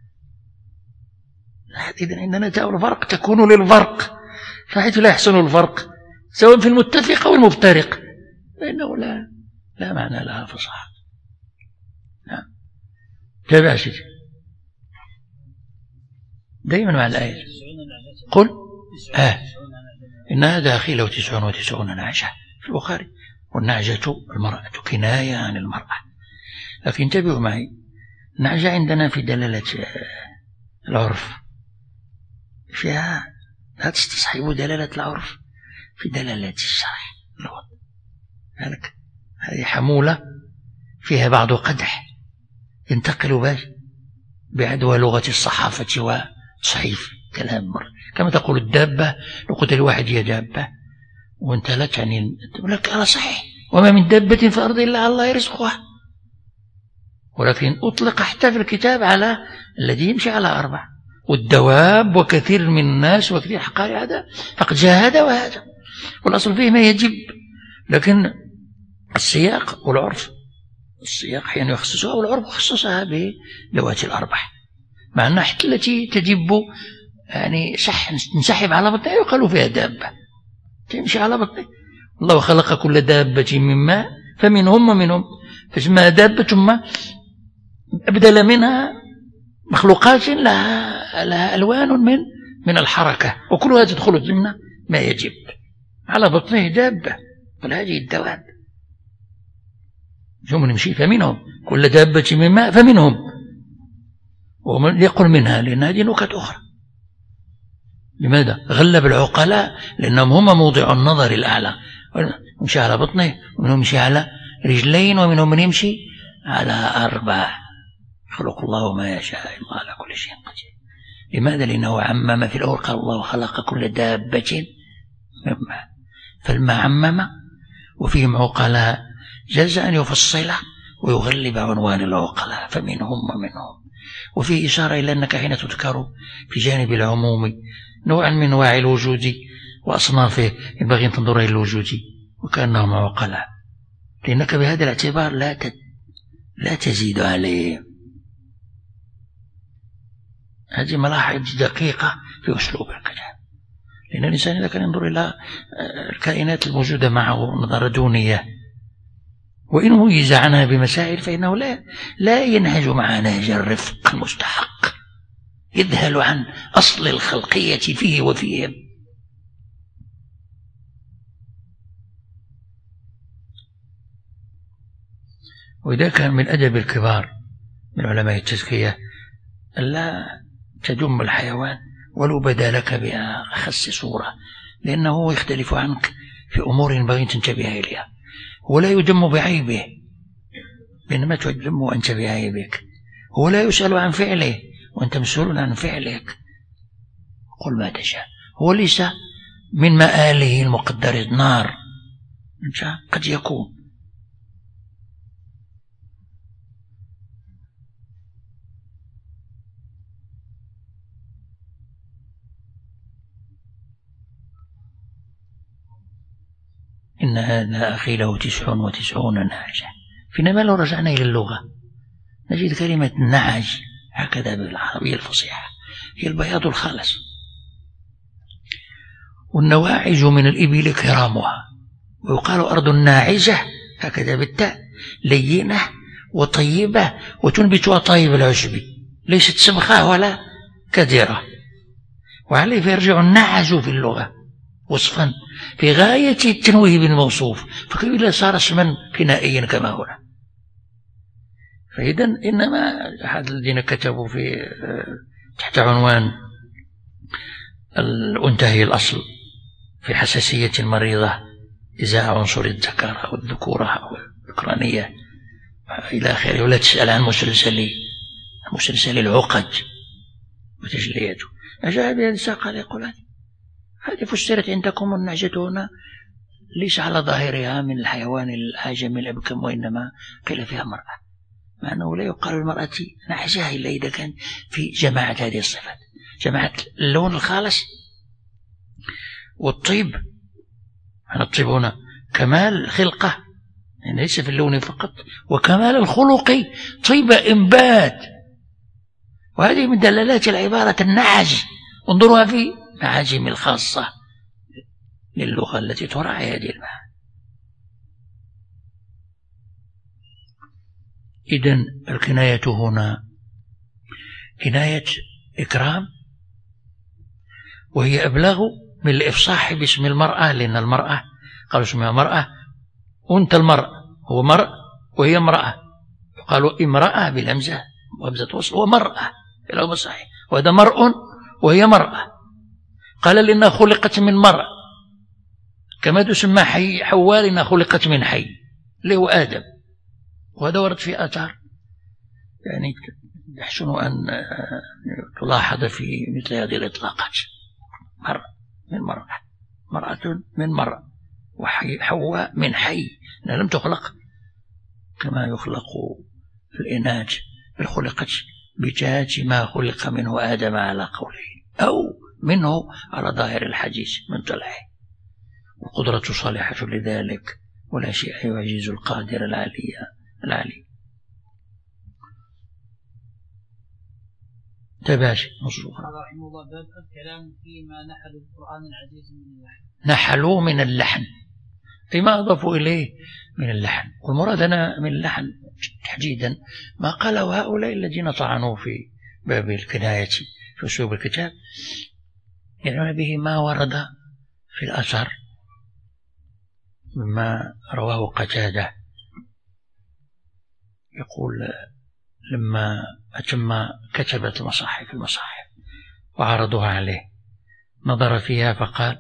إذن عندنا تاء الفرق تكون للفرق، فحيث لا يحسن الفرق سواء في المتفق أو المفترق، فإنه لا معنى لها فصاحة. نعم. تابع شيء دائما مع الآية. قل إنها داخلة 99 نعجة في البخاري، والنعجة المرأة كناية عن المرأة. لكن انتبهوا معي، النعجة عندنا في دلالة العرف فيها لا تستصحب دلالة العرف في دلالة الشرع. هلك هذه حمولة فيها بعض قدح ينتقل بعدوى لغة الصحافة وصحيف كلام مر. كما تقول الدابة، لو قلت لواحد هي دابة وانت لا تعني لك على صحيح، وما من دابة في الأرض إلا على الله يرزقها، ولكن أطلق حتى في الكتاب على الذي يمشي على 4 والدواب وكثير من الناس وكثير حقائق، هذا فقد جاء هذا وهذا، والأصل فيه ما يجب. لكن السياق والعرف، السياق حين يخصصها والعرف يخصصها بذوات الأربع، مع أنها حتى التي تجب يعني صح تنسحب على بطنها يقال فيها دابة تمشي على بطنها. الله خلق كل دابة من ماء فمنهم ومنهم، فاسمها دابة ثم أبدل منها مخلوقات لها ألوان من الحركة، وكلها تدخل ضمن ما يجب. على بطنه دابة، قل هذه الدواب ثم نمشي فمنهم كل دابة من ماء فمنهم، ومن يقول منها لأن هذه نكت أخرى. لماذا؟ غلب العقلاء لأنهم هم موضع النظر الأعلى، يمشي على بطنه، ومنهم يمشي على رجلين، ومنهم من يمشي على 4. خلق الله ما يشاء، الله على كل شيء قدير. لماذا؟ لأنه عمم في الأول، قال الله خلق كل دابة مما، فالماء عمم، وفيهم عقلاء جاز أن يفصل ويغلب عنوان العقلاء فمنهم ومنهم. وفيه إشارة إلى أنك حين تذكر في جانب العموم نوعا من أنواع الوجود وأصنافه ينبغي أن تنظر إلى الوجود وكأنهم عقلاء، لأنك بهذا الاعتبار لا تزيد عليه. هذه ملاحظ دقيقة في أسلوب الكلام، لأن الإنسان إذا كان ينظر إلى الكائنات الموجودة معه نظرة دونية وإن ميز عنها بمسائل، فإنه لا ينهج مع نهج الرفق المستحق، يذهل عن أصل الخلقية فيه وفيهم. وإذا كان من أدب الكبار من علماء التزكية ألا تدم الحيوان ولو بدا لك بأخس صورة، لأنه يختلف عنك في أمور ينبغي أن تنتبه إليها، ولا يدم بعيبه بينما تدم وأنت بعيبك، هو لا يسأل عن فعله وأنت مسؤول عن فعلك. قل ما تشاء، هو ليس من مآله المقدر النار، قد يكون إن هذا أخي له 99 نعجة. فيما لو رجعنا إلى اللغة نجد كلمة نعج هكذا بالعربية الفصيحة هي البياض الخالص، والنواعج من الإبل كرامها، ويقال أرض ناعجة هكذا بالتاء لينة وطيبة وتنبت طيب العشب، ليست سبخة ولا كدرة، وعليه فيرجع النعج في اللغة وصفا في غاية التنويه بالموصوف، فكيف صار اسما كنائيا كما هنا. فإذا إنما أحد الذين كتبوا في تحت عنوان الأنتهي الأصل في حساسية المريضة إزاء عنصر الذكر أو الذكورة أو الذكرانية إلى آخره، ولا تسأل عن مسلسل العقد وتجليته، أجاب بهذه الساقة يقول هذه فسرت عندكم النعجة هنا ليس على ظاهرها من الحيوان الآجم الأبكم، وإنما قيل فيها مرأة، مع أنه لا يقال المرأة نعجة إلا إذا كان في جماعة هذه الصفات، جماعة اللون الخالص والطيب. يعني الطيب هنا كمال الخلقة، يعني ليس في اللون فقط، وكمال الخلق، طيب إنبات، وهذه من دلالات العبارة النعج. انظرها في معاجم الخاصة للغة التي تراعي هذه المعاني. إذن الكناية هنا كناية إكرام، وهي أبلغ من الإفصاح باسم المرأة، لأن المرأة قالوا اسمها مرأة، وأنت المرأة هو مرأة وهي امرأة، قالوا امرأة بالهمزة وهمزة وصل، ومرأة بالهمزة صحيح، وهذا مرء وهي مرأة. قال لأنها خلقت من مرأة، كما تسمى حواء لأنها خلقت من حي، اللي هو آدم. وهذا ورد في آثار يعني يحسن أن تلاحظ في مثل هذه الإطلاقات. مرة من مرة، مرأة من مرة، وحواء من حي، أنها لم تخلق كما يخلق في الإناث، بل خلقت بجهة ما خلق منه آدم على قوله، أو منه على ظاهر الحديث من طلعه. والقدرة صالحة لذلك، ولا شيء يعجز القادر العلي. تباشي مصروفا. رحمه الله باب الكلام فيما نحلوا القرآن العزيز من اللحن. نحلوا من اللحن أي ما أضافوا إليه من اللحن. والمراد أنا من اللحن تحديدا ما قاله هؤلاء الذين طعنوا في باب الكناية في أسلوب الكتاب، يعنون به ما ورد في الأثر مما رواه قتادة، يقول لما أتم كتبة المصاحف وعرضوها عليه نظر فيها فقال: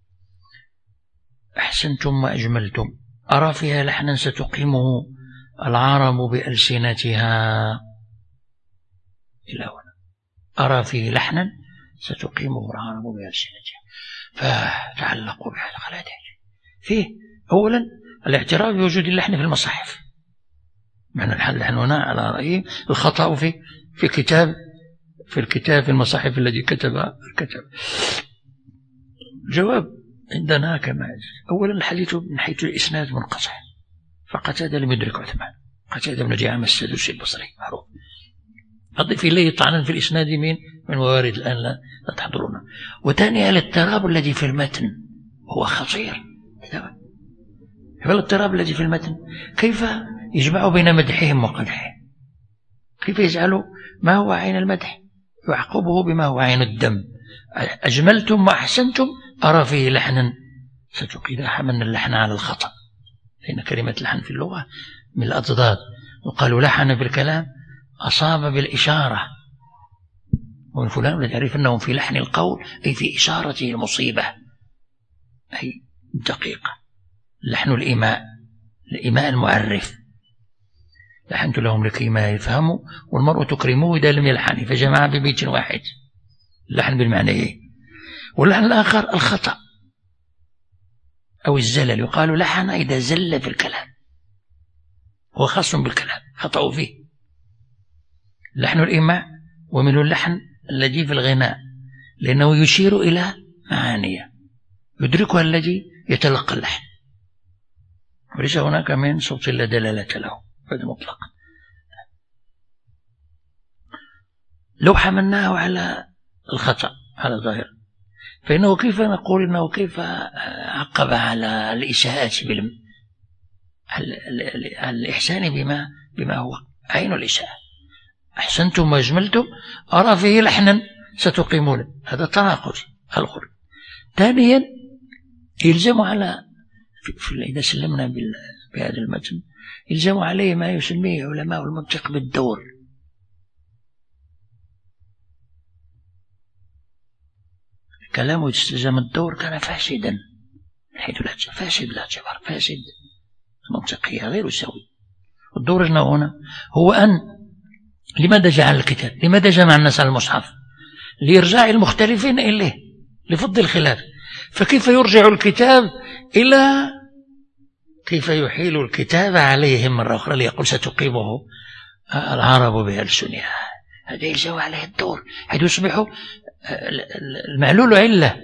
أحسنتم وأجملتم، أرى فيها لحنا ستقيمه العرب بألسنتها. إلى هنا أرى فيه لحنا ستقيمه العرب بألسنتها، فتعلقوا بهذا. فيه أولا الاعتراف بوجود اللحن في المصاحف، معنى اللحن هنا على رأيه الخطأ في الكتاب في المصاحف الذي الكتب. جواب عندنا كما أولا الحديث من حيث الإسناد منقطع، فقتادة لم يدرك عثمان، قتادة بن دعامة السدوسي البصري معروف، أضيف إليه طعنا في الإسناد من موارد الآن لا تحضرنا. وثانيا الاضطراب الذي في المتن هو خطير. الاضطراب الذي في المتن كيف يجمع بين مدحهم وقدحهم، كيف يجعل ما هو عين المدح يعقبه بما هو عين الدم. أجملتم وأحسنتم، أرى فيه لحنا ستقيل. حملنا اللحن على الخطأ، لأن كلمة لحن في اللغة من الأضداد، وقالوا لحن في الكلام أصاب بالإشارة، ومن فلان لتعرف أنهم في لحن القول أي في إشارته المصيبة، أي دقيقة. لحن الإيماء المعرف، لحنت لهم لكي ما يفهموا، والمرء تكرمه إذا لم يلحن، فجمع ببيت واحد. اللحن بالمعنى. واللحن الآخر الخطأ أو الزلل، يقال لحن إذا زل في الكلام، هو خاص بالكلام خطأ فيه. لحن الإيماء ومن اللحن الذي في الغناء، لأنه يشير إلى معانية يدركها الذي يتلقى اللحن، وليس هناك من صوت لا دلالة له، هذا مطلق. لو حملناه على الخطأ على ظاهر، فإنه كيف نقول إنه كيف عقب على الإساءة الإحسان بما هو عين الإساءة. أحسنتم وأجملتم، أرى فيه لحنا ستقيمون، هذا تناقض الخلق. ثانيا يلزم على إذا سلمنا بهذا المتن يلزم عليه ما يسميه علماء المنطق بالدور. كلامه يستلزم الدور كان فاسدا، حيث لا فاسد لا اعتبار، فاسد منطقية غير سوي. الدور هنا هو أن لماذا جعل الكتاب، لماذا جمع الناس على المصحف؟ لإرجاع المختلفين إليه، لفض الخلاف. فكيف يرجع الكتاب إلى كيف يحيل الكتاب عليهم مرة أخرى ليقول ستقيمه العرب بألسنها؟ هذا يلزم عليه الدور، حيث يصبح المعلول علة.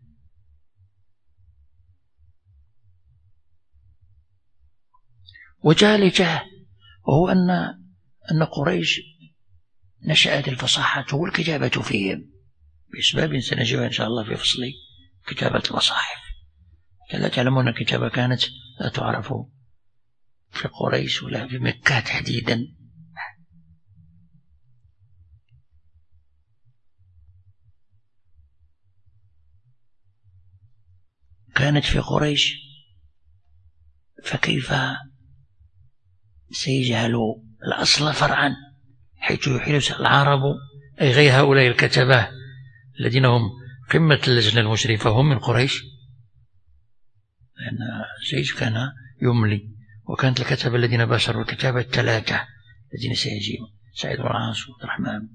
وثالثا وهو أن قريش نشأت الفصاحة والكتابة فيهم بأسباب سنجيبها إن شاء الله في فصل كتابة المصاحف. لا تعلمون الكتابة كانت لا تعرف في قريش ولا في مكة تحديدا. كانت في قريش، فكيف سيجعل الأصل فرعا حيث يحيل العرب أي غير هؤلاء الكتبة الذين هم قمة اللجنة المشرفة هم من قريش، لأن زيد كان يملي وكانت الكتبة الذين باشروا الكتابة 3 الذين سيجيبون: سعيد بن العاص وعبد الرحمن.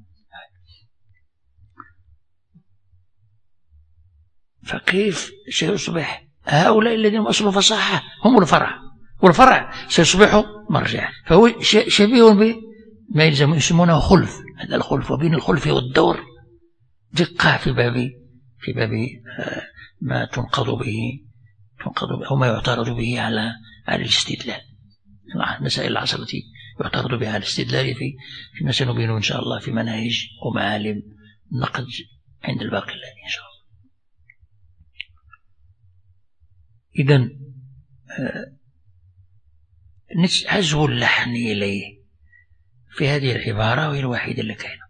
فكيف سيصبح هؤلاء الذين أصلوا فصاحة هم الفرع، والفرع سيصبحوا مرجع؟ فهو شبيه بما يلزم يسمونه خلف. هذا الخلف، وبين الخلف والدور دقة في باب ما تنقض به أو ما يعترض به على الاستدلال. مسائل العصر التي يعترض بها على الاستدلال فيما سنبينه إن شاء الله في مناهج ومعالم النقد عند الباقلاني إن شاء الله. إذن عزو اللحن إليه في هذه العبارة، وهي الوحيدة اللي كاينة،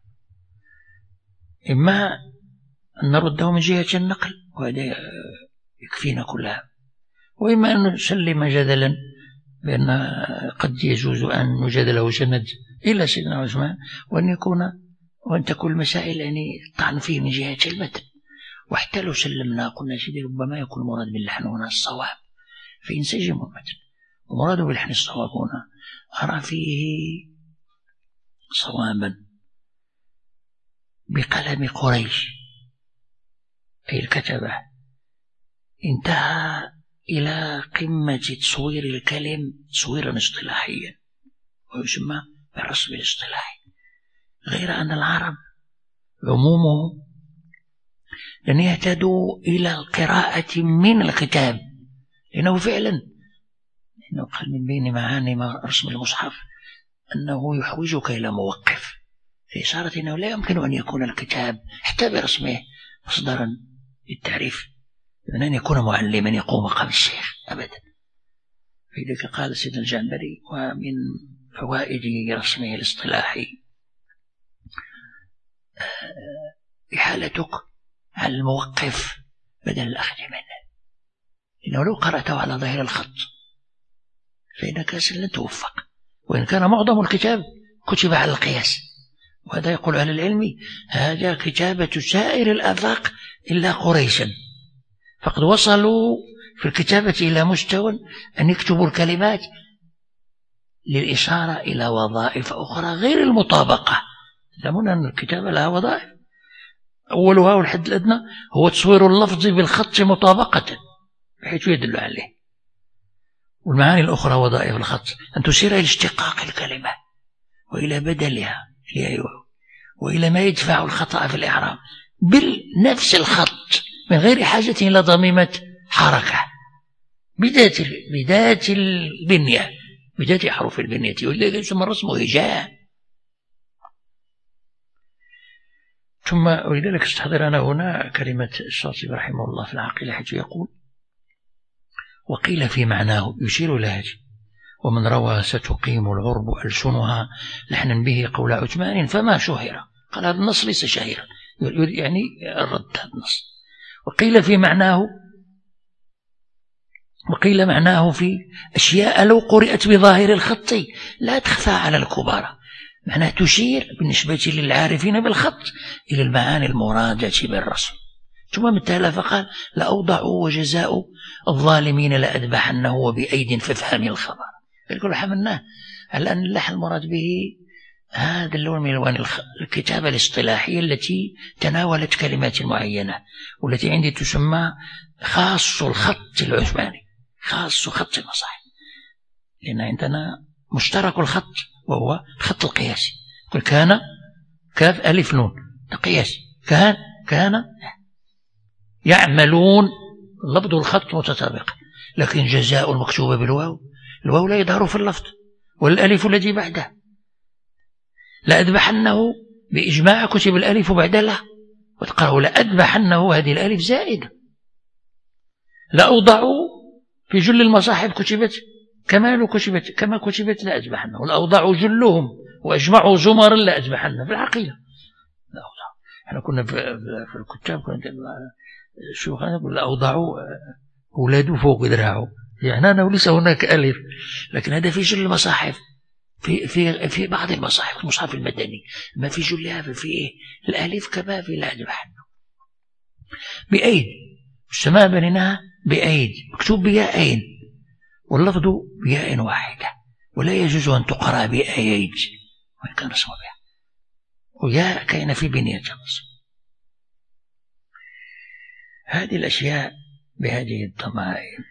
إما أن نرده من جهة النقل وهذا يكفينا كلها، وإما أن نسلم جدلا بأن قد يجوز أن نجادله سند إلى سيدنا عثمان، وأن تكون المسائل يعني طعن فيه من جهة المتن. وحتى لو سلمنا قلنا سيدي ربما يكون مراد باللحن هنا الصواب فينسجم المتن، ومراد باللحن الصواب هنا أرى فيه صوابا بقلم قريش أي الكتبة انتهى إلى قمة تصوير الكلم تصويرا اصطلاحيا ويسمى بالرسم الاصطلاحي، غير أن العرب عمومهم لن يهتدوا إلى القراءة من الكتاب، لأنه فعلا قال من بين معاني رسم المصحف أنه يحوجك إلى موقف، في إشارة أنه لا يمكن أن يكون الكتاب حتى برسمه مصدرا للتعريف، من أن يكون معلما يقوم مقام الشيخ أبدا. فلذلك قال سيدنا الجعنبري: ومن فوائد رسمه الاصطلاحي إحالتك على الموقف بدل الأخذ منه، لأنه لو قرأته على ظاهر الخط فإنك لن توفق، وإن كان معظم الكتاب كتب على القياس، وهذا يقول أهل العلم هذا كتابة سائر الآفاق إلا قريشا، فقد وصلوا في الكتابة إلى مستوى أن يكتبوا الكلمات للإشارة إلى وظائف أخرى غير المطابقة. تعلمون أن الكتابة لها وظائف، أولها والحد الأدنى هو تصوير اللفظ بالخط مطابقة بحيث يدل عليه، والمعاني الأخرى وظائف الخط أن تشير إلى اشتقاق الكلمة وإلى بدلها وإلى ما يدفع الخطأ في الإعراب بنفس الخط من غير حاجة إلى ضميمة حركة بذات البنية، بذات حروف البنية، ولذلك يسمى الرسم هجاء. ثم ولذلك استحضر أنا هنا كلمة الشاطبي رحمه الله في العقيلة حيث يقول: وقيل في معناه يشير إلى ومن روى ستقيم العرب ألسنها لحنا به قول عثمان فما شهر. قال هذا النص ليس شهيرا، يعني الرد هذا النص. وقيل معناه في أشياء لو قرأت بظاهر الخط لا تخفى على الكبار، معناه تشير بالنسبة للعارفين بالخط إلى المعاني المرادة بالرسم. ثم مثال فقال: لأوضعوا وجزاء الظالمين لأذبحنه وبأيد فافهم الخبر. يقول حملناه على أن اللحن المراد به هذا اللون من ألوان الكتابة الاصطلاحية التي تناولت كلمات معينة، والتي عندي تسمى خاص الخط العثماني، خاص خط المصاحف، لأن عندنا مشترك الخط وهو الخط القياسي. يقول كان كاف ألف نون قياسي، كان يعملون لفظ الخط متطابق، لكن جزاء المكتوبة بالواو، الواو لا يظهر في اللفظ، والألف الذي بعده. لأذبحنه بإجماع كتب الألف بعد لا، وتقرأوا لأذبحنه هذه الألف زائدة. لأوضعوا في جل المصاحف كتبت كما كتبت لأذبحنه، لأوضعوا جلهم وأجمعوا زمرا لأذبحنه في العقيدة. احنا كنا في الكتاب كنا شيوخنا نقول لأوضعوا أولاده فوق ذراعه، يعني أنا وليس هناك ألف، لكن هذا في جل المصاحف، في بعض المصاحف المصحف المدني ما في جلها في الألف كما في لأذبحنه. بأيد السماء بنيناها بأيد مكتوب بها أين، واللفظ بياء واحدة، ولا يجوز أن تقرأ بآيين وإن كان اسمه بها، وياء كاين في بنية الرسم. هذه الأشياء بهذه الضمائر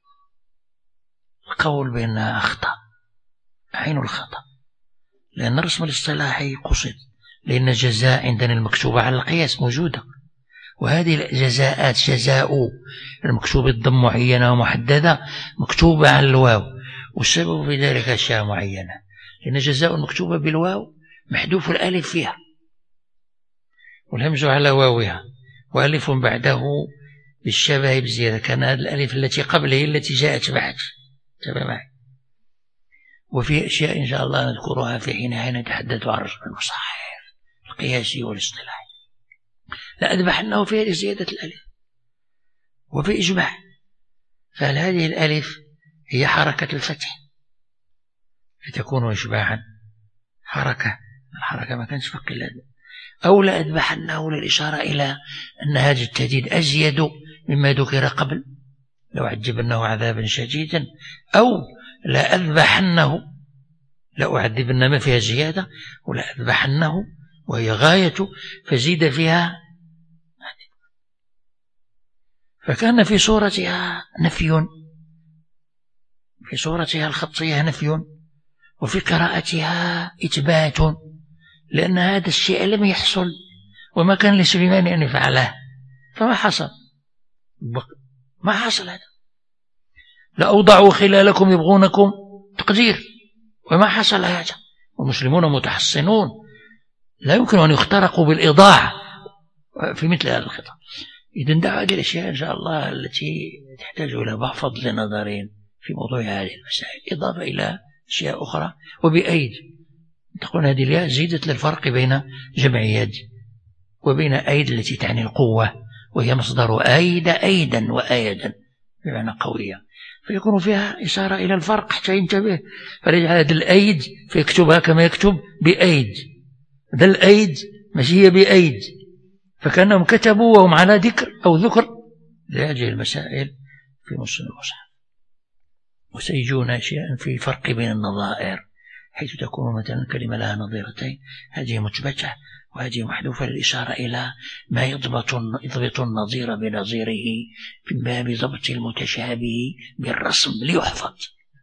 القول بأنها أخطأ عين الخطأ، لأن الرسم الاصطلاحي قصد، لأن الجزاء عندنا المكتوبة على القياس موجودة، وهذه الجزاءات جزاء المكتوبة بضم معينة ومحددة مكتوبة على الواو، والسبب في ذلك أشياء معينة، لأن جزاء المكتوبة بالواو محذوف الألف فيها والهمز على واوها، وألف بعده بالشبه بزيادة، كان هذه الألف التي قبله التي جاءت بعد. تابع معي. وفي أشياء إن شاء الله نذكرها في حينها نتحدث عن الرسم المصحح القياسي والاصطلاحي. لا أذبحنه في هذه زيادة الألف وفي إجماع، فهل هذه الألف هي حركة الفتح فتكون إشباعا حركة، الحركة ما كانش فق الأدب، أو لا أذبحنه للإشارة إلى أن هذا التهديد أزيد مما ذكر قبل لو عذبنه عذابا شديدا، أو لا أذبحنه لا أعذبن ما فيها زيادة، ولا أذبحنه وهي غاية فزيد فيها، فكان في صورتها نفي، في صورتها الخطية نفي، وفي قراءتها إثبات، لأن هذا الشيء لم يحصل وما كان لسليمان أن يفعله، فما حصل، ما حصل هذا. لأوضعوا خلالكم يبغونكم تقدير، وما حصل هذا، والمسلمون متحصنون لا يمكن أن يخترقوا بالإضاعة في مثل هذا الخطاب. إذن دعوا هذه الأشياء إن شاء الله التي تحتاج إلى بعض نظرين في موضوع هذه المسائل، إضافة إلى أشياء أخرى. وبأيد تقول هذه الياء زيدت للفرق بين جمع يد وبين أيد التي تعني القوة، وهي مصدر أيد أيدا وآيدا بمعنى قوية، فيكون فيها إشارة إلى الفرق حتى ينتبه، فليجعل هذا الأيد فيكتبها كما يكتب بأيد، ذا الأيد ماشي هي بأيد، فكأنهم كتبوا وهم على ذكر أو ذكر لهذه المسائل في نص المصحف. وسيجون أشياء في فرق بين النظائر، حيث تكون مثلا كلمة لها نظيرتين، هذه مثبتة وهذه محذوفة للإشارة إلى ما يضبط النظير بنظيره في باب ضبط المتشابه بالرسم ليحفظ.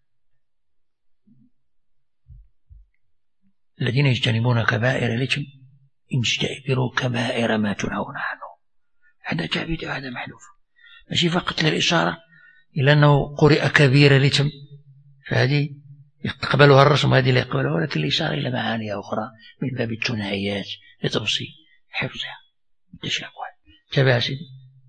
الذين يجتنبون كبائر الإثم اجتنبوا كبائر ما تنهون عنه، هذا تعبيد وهذا محذوف، ماشي فقط للإشارة إلى أنه قرئ كبير الإثم فهذه يقبلها الرسم، هذه لا يقبلها، ولكن الإشارة إلى معاني أخرى من باب الثنائيات لتبسيط حفظها التشابه. تابع سيدي.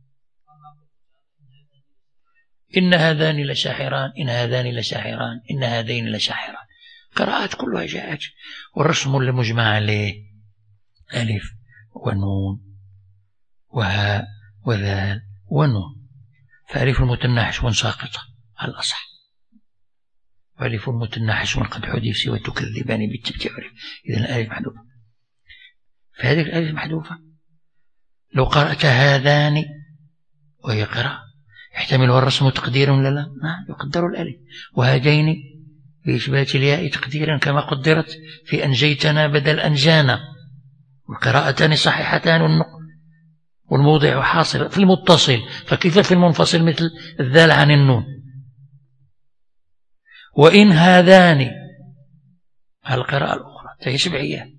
إن هذان لساحران، إن هذان لساحران، إن هذين لساحران، قراءات كلها جاءت، والرسم المجمع عليه ألف ونون وهاء وذال ونون، فألف المثنى حشو ساقطة على الأصح، وألف المثنى حشو قد حذف سوى تكذبان بالتبتيع، إذن الألف محذوفة، فهذه الألف محذوفة. لو قرأت هذان وهي قراءة يحتملها الرسم تقديرا ولا لا؟ نعم يقدر الألف. وهذين بإثبات الياء تقديرا كما قدرت في أنجيتنا بدل أنجانا، والقراءتان صحيحتان والموضع حاصل في المتصل، فكيف في المنفصل مثل الذال عن النون. وإن هذان القراءة الأخرى فهي سبعية،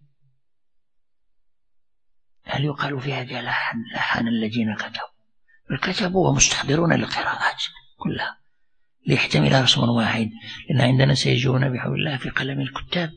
هل يقال في هذه لحن الذين كتبوا ومستحضرون للقراءات كلها ليحتمل رسم واحد، لأن عندنا سيجون بحول الله في قلم الكتاب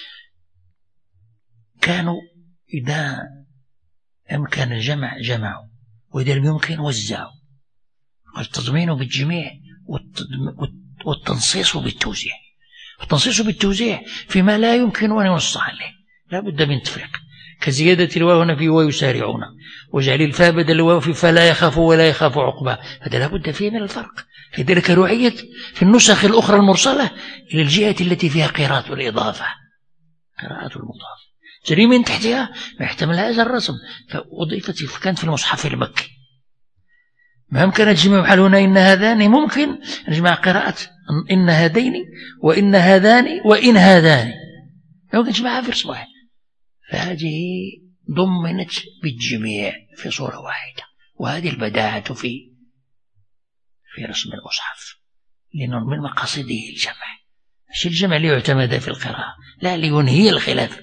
كانوا إذا أمكن الجمع جمعوا، وإذا لم يمكن وزعوا، التضمين بالجميع والتنصيص بالتوزيع. التنصيص بالتوزيع فيما لا يمكن أن ينص عليه لا بد من تفريق، كزيادة الواو هنا في ويسارعون، وجعل الفاء بدل الواو في فلا يخاف ولا يخاف عقبة، هذا لا بد فيه من الفرق. لذلك رعيت في النسخ الأخرى المرسلة إلى الجهة التي فيها قراءة الإضافة، قراءة المضاف جري من تحتها ما يحتمل هذا الرسم، فأضيفت كانت في المصحف المكي. ما يمكن أن تجمع بحال هنا إن هذان ممكن نجمع قراءة إن هذين وإن هذان وإن هذان يمكن تجمعها في رسم واحد، فهذه ضمنت بالجميع في صورة واحدة. وهذه البداعة في رسم المصحف، لأنه من مقاصده الجمع، مش الجمع ليعتمد في القراءة، لا لينهي الخلاف.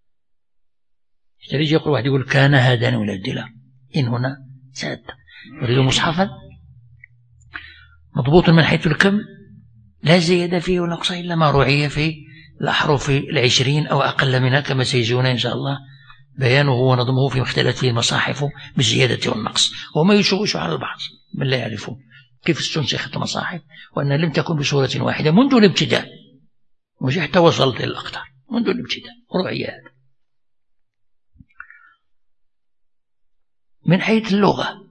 يجي يقول واحد يقول كان هذان ولا لا، إن هنا سادة يريد مصحفا مضبوط من حيث الكم لا زيادة فيه ولا نقص إلا ما رعي في الأحرف 20 أو أقل منها، كما سيجينا إن شاء الله بيانه ونظمه في مختلف المصاحف بالزيادة والنقص، وما يشوش على البعض من لا يعرفون كيف استنسخت المصاحف، وأنها لم تكن بصورة واحدة منذ الابتداء، مش حتى وصلت إلى الأقطار، منذ الابتداء رعي هذا. من حيث اللغة،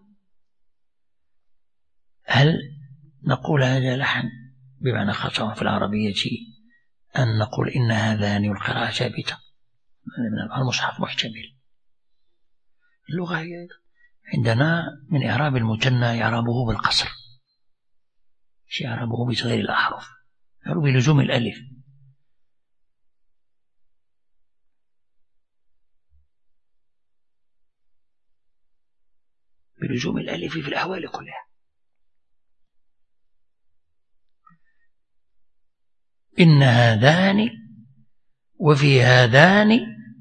هل نقول هذا لحن بمعنى خاصة في العربية أن نقول إن هذان والقراءة ثابتة، المصحف محتمل. اللغة هي عندنا من إعراب المثنى إعرابه بالقصر، شيء إعرابه بتغيير الأحرف، بلزوم الألف، بلزوم الألف في الأحوال كلها. إن هذان وفي هذان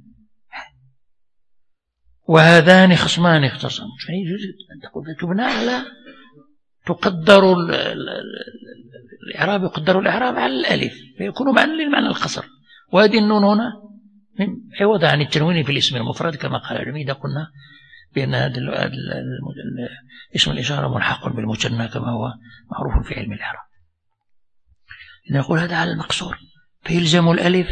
وهذان خصمان اختصموا، يعني يجوز أن تقول تبنى على تقدر الإعراب، يقدر الإعراب على الألف فيكون للمعنى القصر. وهذه النون هنا عوض عن التنوين في الاسم المفرد كما قال العلماء، قلنا بأن هذا اسم الإشارة ملحق بالمثنى كما هو معروف في علم الإعراب. إذا نقول هذا على المقصور فيلزم الألف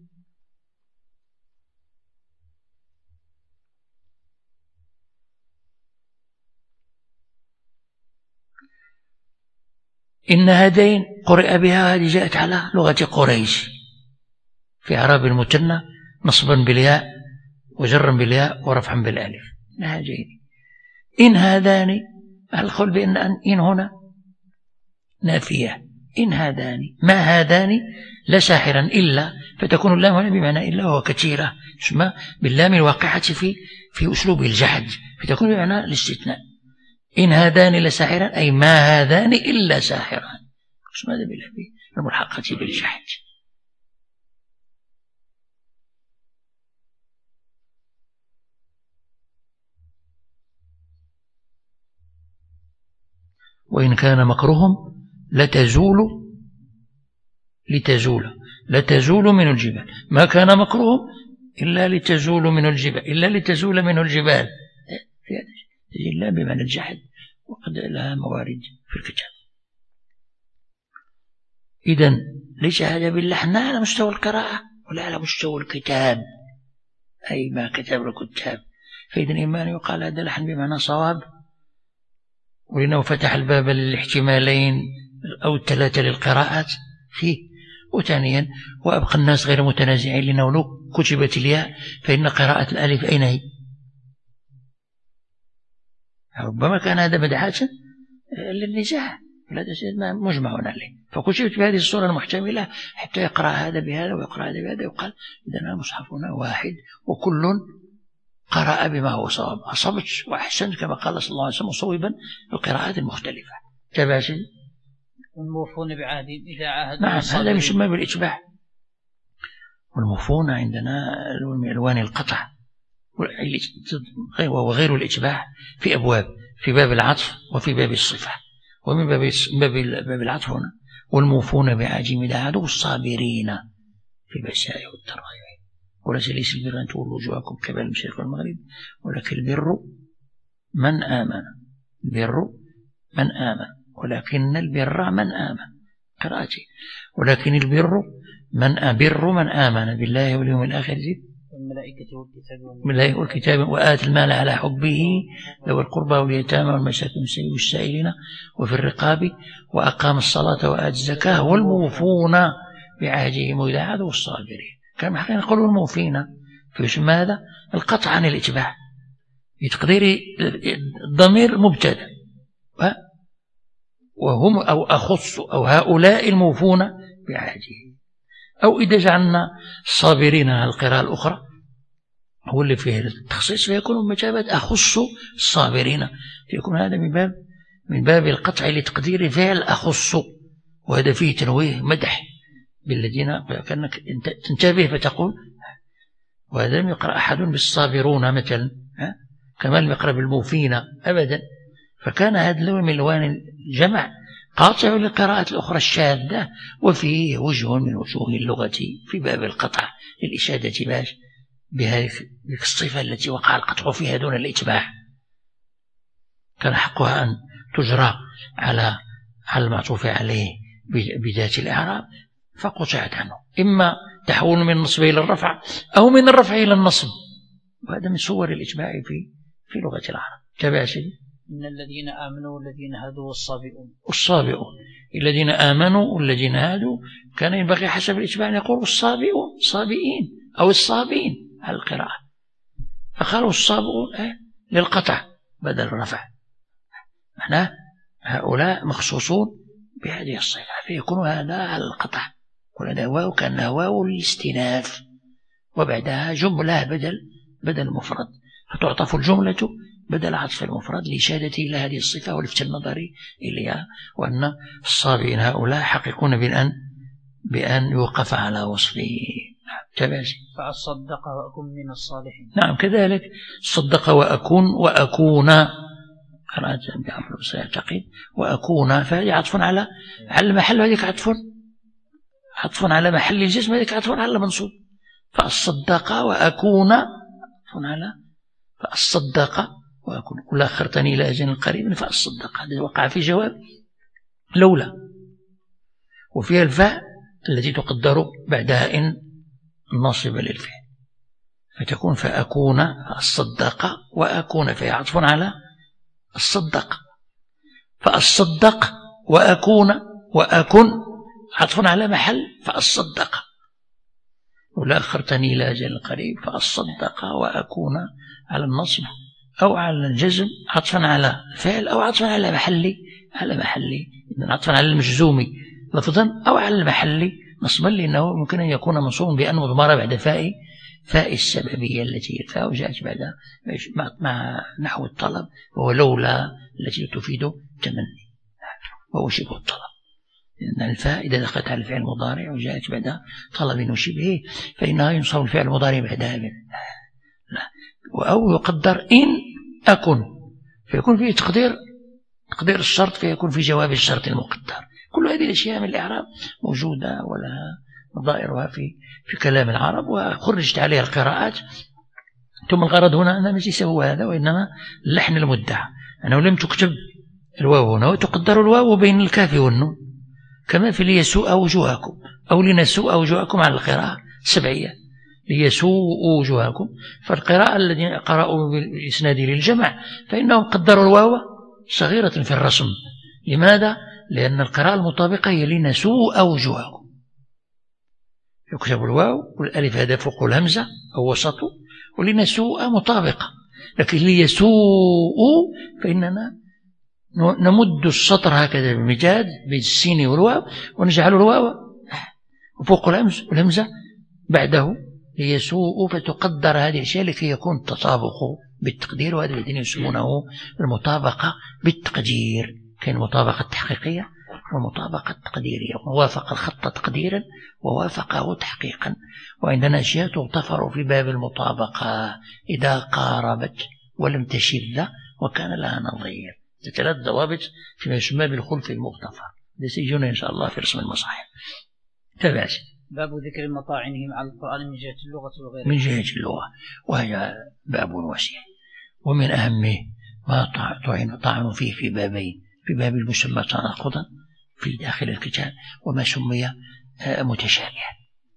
إن هذين قرئ بها، هذه جاءت على لغة قريش في إعراب المثنى نصبا بالياء وجرا بالياء ورفعا بالألف. هذين إن هذان، القول بأن إن هنا نافية، إن هذان ما هذان لساحرا إلا، فتكون اللام هنا بمعنى إلا وهو كثيرة، اسمها باللام الواقعة في أسلوب الجحد، فتكون بمعنى الاستثناء. إن هذان لساحرا أي ما هذان إلا ساحران، اسمها هذا باللام الملحقة بالجحد. وإن كان مكرهم لتزول من الجبال، ما كان مكرهم إلا لتزول من الجبال، إلا لتزول من الجبال، تجي الله بمعنى الجحد، وقد لها موارد في الكتاب. إذن ليس هذا باللحن على مستوى القراءة ولا على مستوى الكتاب، أي ما كتب الكتاب. فإذن إما أن يقال هذا لحن بمعنى صواب، ولأنه فتح الباب للاحتمالين أو الثلاثة للقراءات فيه، وثانيا وأبقى الناس غير متنازعين، لأنه لو كتبت الياء فإن قراءة الألف أين هي؟ ربما كان هذا بدعة للنزاع، هذا مجمع عليه، فكتبت بهذه الصورة المحتملة حتى يقرأ هذا بهذا ويقرأ هذا بهذا، يقال إذن مصحفنا واحد وكل قرأ بما هو صواب، أصبت وأحسنت كما قال صلى الله عليه وسلم صوبا القراءات المختلفة. تباشر والموفون بعهدهم إذا عاهدوا. نعم، هذا يسمى بالإتباع. والموفون عندنا من ألوان القطع وغير الإتباع في أبواب، في باب العطف وفي باب الصفة. ومن باب العطف هنا والموفون بعهدهم إذا عاهدوا الصابرين في البأساء والضراء، وليس البر أن تولوا وجوهكم قبل المشرق والمغرب ولكن البر من آمن، البر من آمن، ولكن البر من آمن قراءتي، ولكن البر من آمن بالله واليوم الآخر والملائكة والكتاب وآت المال على حبه ذوي القربى واليتامى والمساكين والسائلين وفي الرقاب وأقام الصلاة وآت الزكاة والموفون بعهدهم إذا عاهدوا الصابرين. كما حقا نقول الموفين فيسمى هذا القطع عن الاتباع بتقدير الضمير مبتدا وهم أو أخص أو هؤلاء الموفون بعهده، أو إذا جعلنا الصابرين على القراءة الأخرى هو اللي فيه التخصيص فيكون بمثابة أخص الصابرين، فيكون هذا من باب القطع لتقدير فعل أخص، وهذا فيه تنويه مدح بالذين، كأنك تنتبه فتقول. وهذا لم يقرأ أحد بالصابرون مثلا كما لم يقرأ بالموفين أبدا، فكان هذا اللون من ألوان الجمع قاطع للقراءة الأخرى الشاذة، وفيه وجه من وجوه اللغة في باب القطع للإشادة بهذه الصفة التي وقع القطع فيها دون الإتباع، كان حقها أن تجرى على المعطوف عليه بذات الإعراب فقطعت عنه، إما تحول من النصب إلى الرفع أو من الرفع إلى النصب، وهذا من صور الإجماع في لغة العرب. تابع سيدي. إن الذين آمنوا والذين هادوا والصابئون الذين آمنوا والذين هادوا، كان ينبغي حسب الإجماع أن يقول الصابئون صابئين أو الصابين على القراءة، فقالوا الصابئون للقطع بدل الرفع، معناه هؤلاء مخصوصون بهذه الصفة، فيكون هذا على القطع، ولنا واو كأنها واو الاستئناف وبعدها جملة بدل مفرد، فتعطف الجملة بدل عطف المفرد لإشادة إلى هذه الصفة ولفت النظر إليها، وأن الصابئين هؤلاء حقيقون بأن يوقف على وصفه. تباسي. فأصدق وأكون من الصالحين. نعم كذلك صدق وأكون قرأت بعمر سيعتقد وأكون، فهذه عطف على المحل، وهذيك عطف على محل الجسم، هذيك عطف على المنصوب. فأصدق وأكون على فأصدق وأكون، ولا أخرتني إلى أجل قريب فأصدق، هذا وقع في جواب لولا، وفيها الفاء التي تقدر بعدها إن ناصب للفعل، فتكون فأكون فأصدق وأكون، فهي عطف على الصدق. فأصدق وأكون عطف على محل فأصدق، ولا أخرتني إلى أجل قريب فأصدق وأكون على النصب أو على الجزم عطفا على الفعل أو عطفا على محلي إذن عطفا على المجزوم لفظا أو على المحلي نصبا، لأنه ممكن أن يكون منصوبا بأن مضمرة بعد فاء السببية التي الفاء جاءت بعد مع نحو الطلب، وهو لولا التي تفيد تمني، وهو شبه الطلب، لأن الفاء إذا دخلت على الفعل المضارع وجاءت بعد طلب وشبهه فإنها ينصب الفعل المضارع بعدها لا، أو يقدر إن أكن، فيكون فيه تقدير الشرط، فيكون في جواب الشرط المقدر. كل هذه الأشياء من الإعراب موجودة ولها نظائرها في كلام العرب، وخرجت عليها القراءات. ثم الغرض هنا أن ليس هو هذا، وإنما اللحن المدعى أنه لم تكتب الواو هنا وتقدر الواو بين الكاف والنون، كما في ليسوء وجوهكم أو لنسوء وجوهكم على القراءة السبعية، ليسوء وجوهكم. فالقراءة الذين قرأوا بالإسناد للجمع فإنهم قدروا الواو صغيرة في الرسم. لماذا؟ لأن القراءة المطابقة هي لنسوء وجوهكم، يكتب الواو والألف هذا فوق الهمزة أو وسطه، ولنسوء مطابقة، لكن ليسوء فإننا نمد السطر هكذا بالمجاد بالسين والواو، ونجعل الواو وفوق الهمزة بعده ليسوء، فتقدر هذه الأشياء لكي يكون التطابق بالتقدير، وهذا الذين يسمونه المطابقة بالتقدير. كان المطابقة التحقيقية والمطابقة التقديرية، ووافق الخط تقديرا ووافقه تحقيقا. وعندنا أشياء تغتفر في باب المطابقة إذا قاربت ولم تشذ وكان لها نظير، ثلاث ضوابط فيما يسمى بالخلف المغتفر، سيجونا إن شاء الله في رسم المصاحف. تابع. باب ذكر مطاعنهم على القرآن من جهة اللغة وغيرها. من جهة اللغة، وهي باب واسع، ومن أهمه ما طعنوا فيه في بابين: في باب المسمى تناقضا في داخل الكتاب، وما سمي متشابها.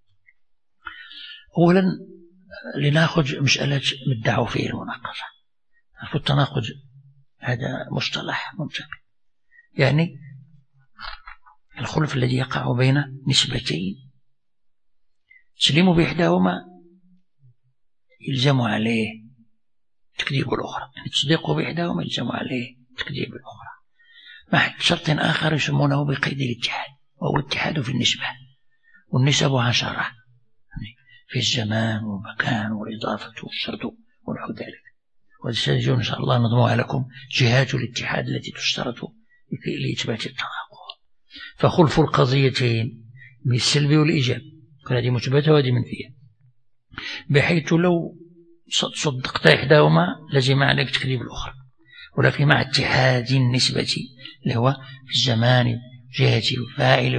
أولا لنأخذ مسألة مدعوا فيه المناقضة. التناقض هذا مصطلح منتقد، يعني الخلف الذي يقع بين نسبتين تسليم بإحداهما يلزم عليه تكذيب الأخرى، يعني تصديقه بإحداهما يلزم عليه تكذيب الأخرى. مع شرط آخر يسمونه بقيد الاتحاد، وهو الاتحاد في النسبة، والنسب 10 في الزمان والمكان والإضافة والشرط ونحو ذلك. وستجدون إن شاء الله نضمها لكم جهات الاتحاد التي تشترط لإثبات التناقض. فخلف القضيتين من السلب والإيجاب، هذه مثبتة وهذه منفية، بحيث لو صدقت إحداهما لزم عليك تكذيب الأخرى، ولكن مع اتحاد النسبة اللي هو في الزمان جهة الفاعل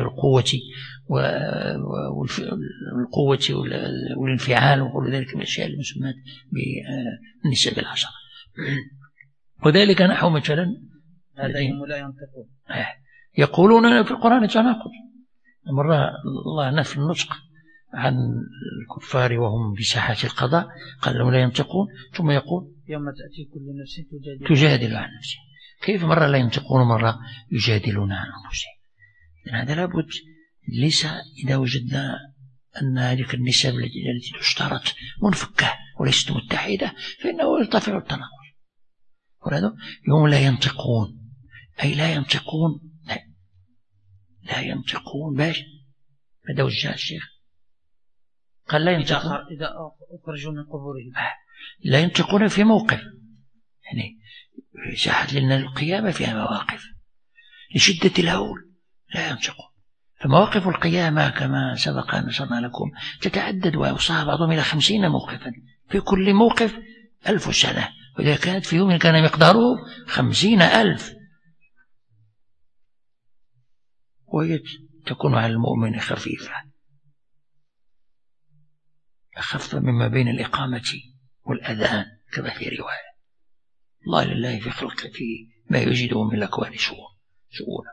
والقوة والانفعال وكل ذلك من الأشياء المسمات بالنسب 10. وذلك نحو مثلا هذين لا ينطقون، يقولون في القرآن تناقض. مرة الله نفى النطق عن الكفار وهم بساحة القضاء، قال لهم لا ينطقون، ثم يقول يوم تأتي كل نفس تجادل عن نفسها. كيف مرة لا ينطقون ومرة يجادلون عن أنفسهم؟ هذا لابد. ليس إذا وجدنا أن هذه النسب التي تشترط منفكة وليست متحدة فإنه يرتفع التناقض. ولهذا يوم لا ينطقون، أي لا ينطقون، لا ينطقون باش هذا وجه الشيخ قال لا ينطقون إذا أخرجوا من قبورهم، لا ينطقون في موقف، يعني ساحة لنا القيامة فيها مواقف لشدة الهول لا ينطقون. فمواقف القيامة كما سبق أن نشرنا لكم تتعدد ويوصلها بعضهم إلى 50 موقفا، في كل موقف 1000 سنة، وإذا كانت في يوم كان مقداره 50,000. وهي تكون على المؤمن خفيفة، أخف مما بين الإقامة والأذان كما في رواية. الله لله في خلقه ما يجده من الأكوان شؤونا.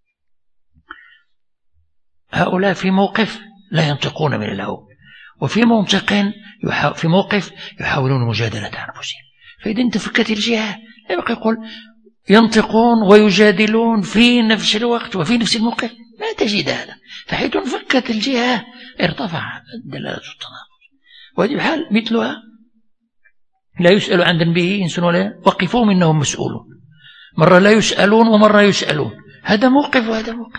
هؤلاء في موقف لا ينطقون من الهول، وفي في موقف يحاولون مجادلة أنفسهم. فإذا انتفكت الجهة لا يبقى يقول ينطقون ويجادلون في نفس الوقت وفي نفس الموقف، لا تجد هذا. فحيث انفكت الجهة ارتفع دلالة التناقض. وهذه الحال مثلها لا يسأل عن ذنبه إنس ولا وقفوهم إنهم مسؤولون. مرة لا يسألون ومرة يسألون، هذا موقف وهذا موقف،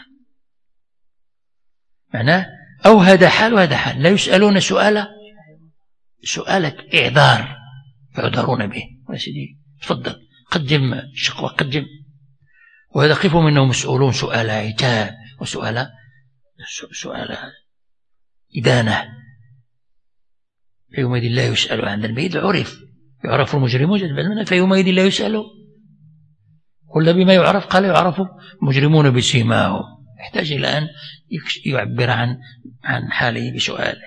معناه أو هذا حال وهذا حال. لا يسألون سؤالة إعذار يعذرون به، يا سيدي تفضل قدم الشكوى قدم. وهذا قفوا إنهم مسؤولون سؤال عتاب وسؤال إدانة. فيومئذ لا يسأل عن ذنبه، يعرف المجرمون جدبا منه، فيومئذ لا يسأل قل بما يعرف، قال يعرف مجرمون بسيماهم. يحتاج إلى أن يعبر عن حاله بسؤاله.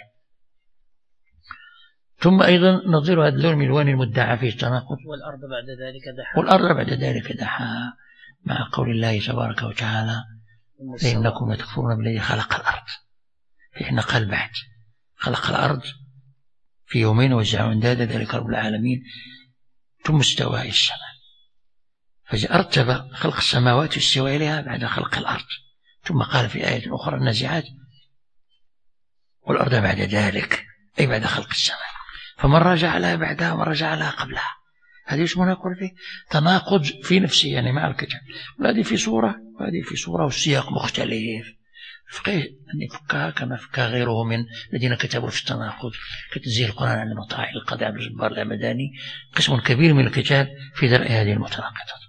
ثم أيضا نظير هذا اللون من الوان المدعى فيه التناقض. والأرض بعد ذلك دحاها، مع قول الله تبارك وتعالى فإنكم لتكفرون بالذي خلق الأرض. فإحنا قال بعد خلق الأرض في يومين وزعوا اندادا ذلك رب العالمين، ثم استوى السماء، فأرتب خلق السماوات واستوى إليها بعد خلق الأرض. ثم قال في آية أخرى النازعات والأرض بعد ذلك، أي بعد خلق السماء. فمرة جعلها بعدها ومرة جعلها قبلها. هذه يسمونها يقول فيه تناقض في نفسه، يعني مع الكتاب. وهذه في صورة وهذه في صورة والسياق مختلف. فقه أن يفكها كما فكها غيره من الذين كتبوا في التناقض كتنزيه القرآن عن المطاعي القاضي عبد الجبار الهمداني، قسم كبير من الكتاب في درء هذه المتناقضات.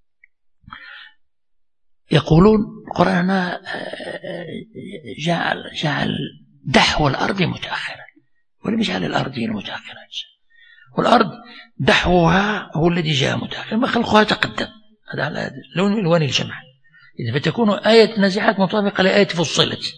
يقولون القرآن جعل دحو الأرض متأخرا، ولم يجعل الأرض متأخرا. والأرض دحوها هو الذي جاء متأخرا، ما خلقها تقدم. هذا على لون من ألوان الجمع. إذا فتكون آية نازعات مطابقة لآية فصلت.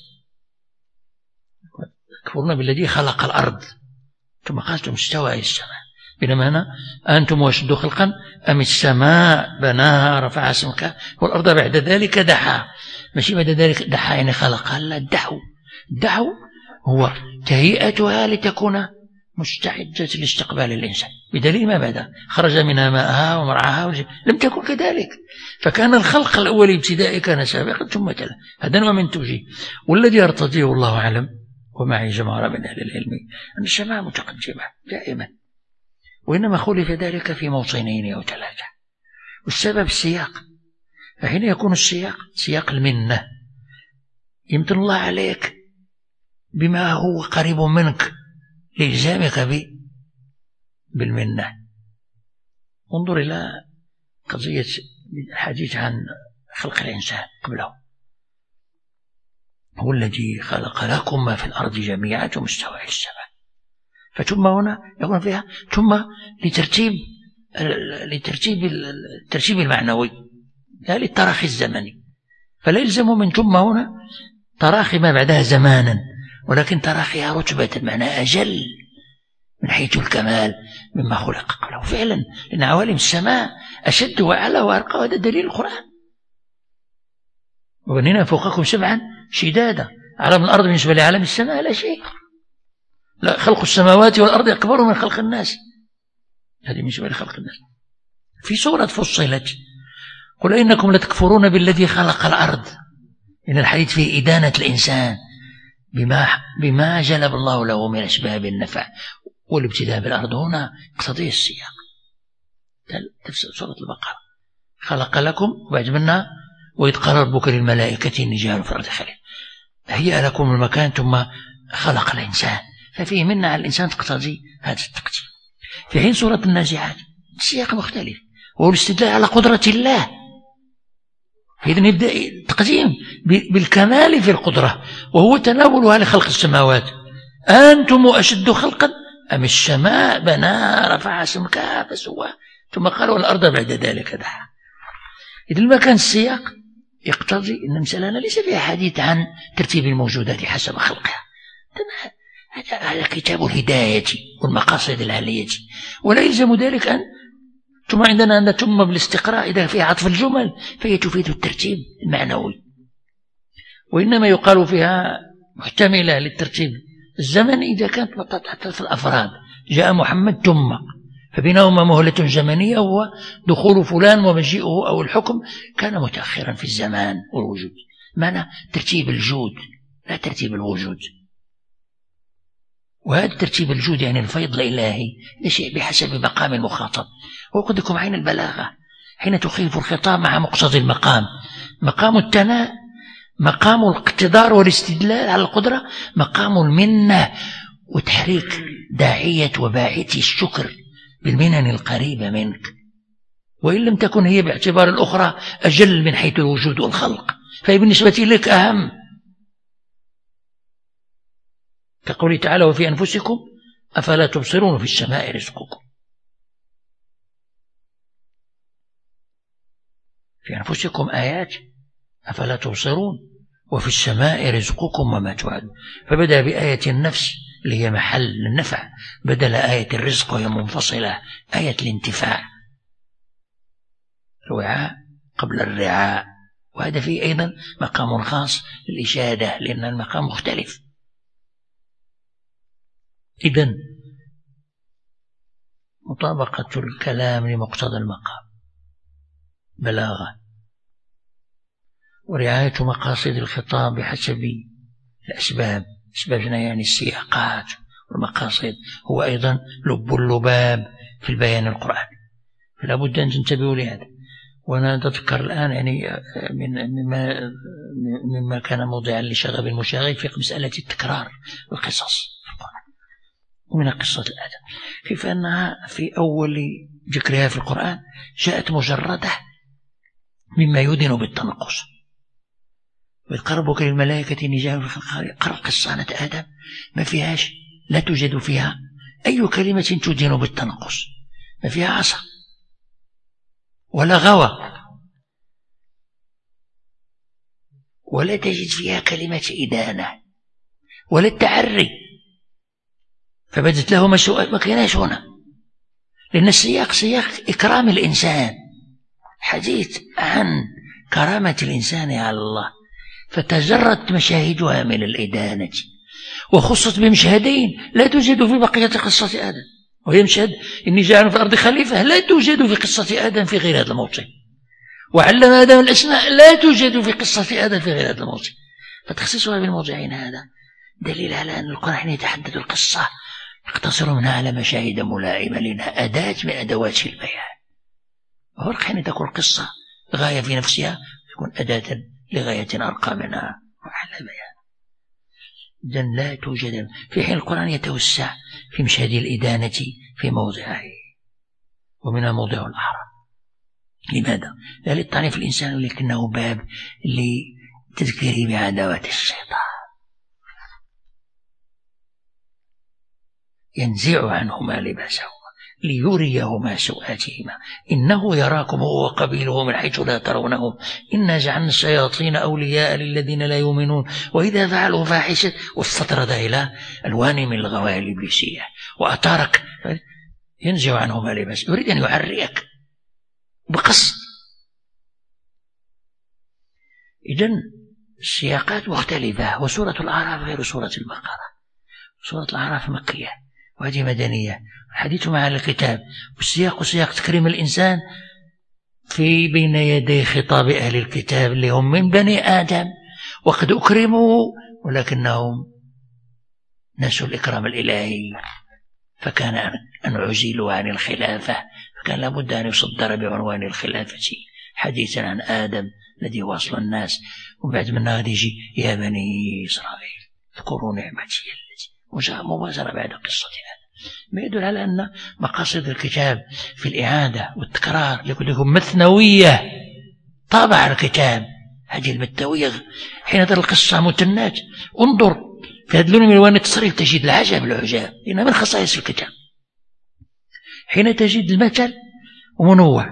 كفرنا بالذي خلق الأرض ثم قالتم استوى السماء، بينما هنا أنتم أشد خلقا أم السماء بناها رفع سمكها والأرض بعد ذلك دحاها. ماشي بعد ذلك دحاها يعني خلقها، لا الدحو هو تهيئتها لتكون مستعدة لاستقبال الإنسان، بدليل ما بعد خرج منها ماءها ومرعاها لم تكن كذلك. فكان الخلق الأول ابتدائي كان سابقا ثم تلا. هذا نوع من توجيه. والذي يرتضيه الله أعلم ومعي جماعة من أهل العلم أن السماء متقدمة دائما، وإنما خلف ذلك في موطنين أو 3. والسبب السياق. فحين يكون السياق سياق المنة، يمتن الله عليك بما هو قريب منك لإلزامك بالمنة. انظر إلى قضية الحديث عن خلق الإنسان قبله. هو الذي خلق لكم ما في الأرض جميعا ثم استوى إلى السماء. فثم هنا يكون فيها ثم لترتيب المعنوي لا للتراخي الزمني. فلا يلزم من ثم هنا تراخي ما بعدها زمانا، ولكن تراخيها رتبة، معنى أجل من حيث الكمال مما خلق قبله فعلا، لأن عوالم السماء أشد وأعلى وأرقى، وهذا دليل القرآن. وبنينا فوقكم سبعا شدادا. عالم الأرض بالنسبة لعالم السماء لا شيء، لا، خلق السماوات والأرض أكبر من خلق الناس. هذه بالنسبة لخلق الناس. في سورة فصلت قل إنكم لتكفرون بالذي خلق الأرض، إن الحديث فيه إدانة الإنسان بما جلب الله له من أسباب النفع والابتداء بالأرض. هنا اقتضي السياق. تفسير سورة البقرة خلق لكم، وبعد منها وإذ قال ربك للملائكة إني جاعل في الأرض خليفة، هيأ لكم المكان ثم خلق الإنسان. ففيه منا على الإنسان تقتضي هذا التقديم. في حين سورة النازعات السياق مختلف، وهو الاستدلال على قدرة الله. إذن يبدأ التقديم بالكمال في القدرة، وهو تناولها لخلق السماوات. أنتم أشد خلقا أم السماء بناها رفع سمكها فسواها ثم قال والأرض بعد ذلك دحاها. إذن ما كان السياق يقتضي أن المسألة ليس فيها حديث عن ترتيب الموجودات حسب خلقها، هذا كتاب الهداية والمقاصد العالية، ولا يلزم ذلك أن ثم عندنا أن ثم بالاستقراء إذا فيها عطف الجمل فهي تفيد الترتيب المعنوي، وإنما يقال فيها محتملة للترتيب الزمني إذا كانت حتى في الأفراد. جاء محمد ثم، فبينهما مهلة زمنية، هو دخول فلان ومجيئه أو الحكم كان متأخرا في الزمان والوجود. معنى ترتيب الجود لا ترتيب الوجود. وهذا ترتيب الجود يعني الفيض الإلهي لشيء بحسب مقام المخاطب. وقد يكون عين البلاغة حين تخيف الخطاب مع مقصد المقام، مقام الثناء، مقام الاقتدار والاستدلال على القدرة، مقام المنة وتحريك داعية وباعث الشكر بالمنن القريبة منك، وإن لم تكن هي باعتبار الأخرى أجل من حيث الوجود والخلق، فهي بالنسبة لك أهم. كقوله تعالى وفي أنفسكم أفلا تبصرون في السماء رزقكم. في أنفسكم آيات أفلا تبصرون وفي السماء رزقكم وما توعدون. فبدأ بآية النفس اللي هي محل النفع بدل آية الرزق وهي منفصلة، آية الانتفاع، الوعاء قبل الرعاء. وهذا فيه أيضا مقام خاص للإشادة لأن المقام مختلف. إذن مطابقة الكلام لمقتضى المقام بلاغة، ورعاية مقاصد الخطاب بحسب الأسباب، أسبابنا يعني السياقات والمقاصد، هو أيضا لب اللباب في البيان القرآني. فلا بد أن تنتبهوا لهذا. وأنا أتذكر الآن يعني مما كان موضعا لشغب المشاغب في مسألة التكرار والقصص في القرآن. ومن قصة الآدم كيف أنها في أول ذكرها في القرآن جاءت مجردة مما يدين بالتنقص. وإذ قال ربك للملائكة إني جاعل في الخلق، قرأ قصة آدم ما فيهاش، لا توجد فيها أي كلمة تدين بالتنقص، ما فيها عصا ولا غوى ولا تجد فيها كلمة إدانة ولا التعري. فبدت له مسؤولية ما كانش هنا، لأن السياق سياق إكرام الإنسان، حديث عن كرامة الإنسان على الله، فتجرت مشاهدها من الإدانة وخصت بمشهدين لا توجد في بقية قصة آدم، وهي مشهد إني جاعل في الأرض خليفة لا توجد في قصة آدم في غير هذا الموطن، وعلم آدم الأسماء لا توجد في قصة آدم في غير هذا الموطن. فتخصيصها بالموضعين هذا دليل على أن القرآن يتحدث القصة يقتصر منها على مشاهد ملائمة لأنها أداة من أدوات البيان. وفرق حين تكون القصة غاية في نفسها يكون أداة لغاية أرقى منها وأحلى بيان. إذن لا توجد، في حين القرآن يتوسع في مشهد الإدانة في موضعه، ومنها موضع الأعراض. لماذا؟ لا للطعن في الإنسان، ولكنه باب لتذكيره بعداوات الشيطان، ينزع عنهما لباسهما ليريهما سوآتهما إنه يراكم هو وقبيله من حيث لا ترونهم إنا جعلنا الشياطين أولياء للذين لا يؤمنون وإذا فعلوا فاحشة، واستطرد إلى ألوان من الغواية الإبليسية وأتارك، ينزع عنهما لباس، يريد أن يعريك بقصد. إذن السياقات مختلفة، وسورة الأعراف غير سورة البقرة. سورة الأعراف مكية وهذه مدنية، الحديث مع الكتاب، والسياق سياق تكريم الإنسان في بين يدي خطاب أهل الكتاب اللي هم من بني آدم وقد أكرموا ولكنهم نسوا الإكرام الإلهي، فكان أن عزلوا عن الخلافة، فكان لابد أن يصدر بعنوان الخلافة حديثا عن آدم الذي هو أصل الناس، وبعد منها يجي يا بني إسرائيل اذكروا نعمتي التي، وجاء مباشرة بعد قصة آدم، ما يدل على أن مقاصد الكتاب في الإعادة والتكرار لكم مثنوية. طابع الكتاب هذه المثنوية حين ترى القصة متنات، انظر في هذا اللون من ألوان التصريف تجد العجب العجاب، لأنها من خصائص الكتاب. حين تجد المثل ومنوع،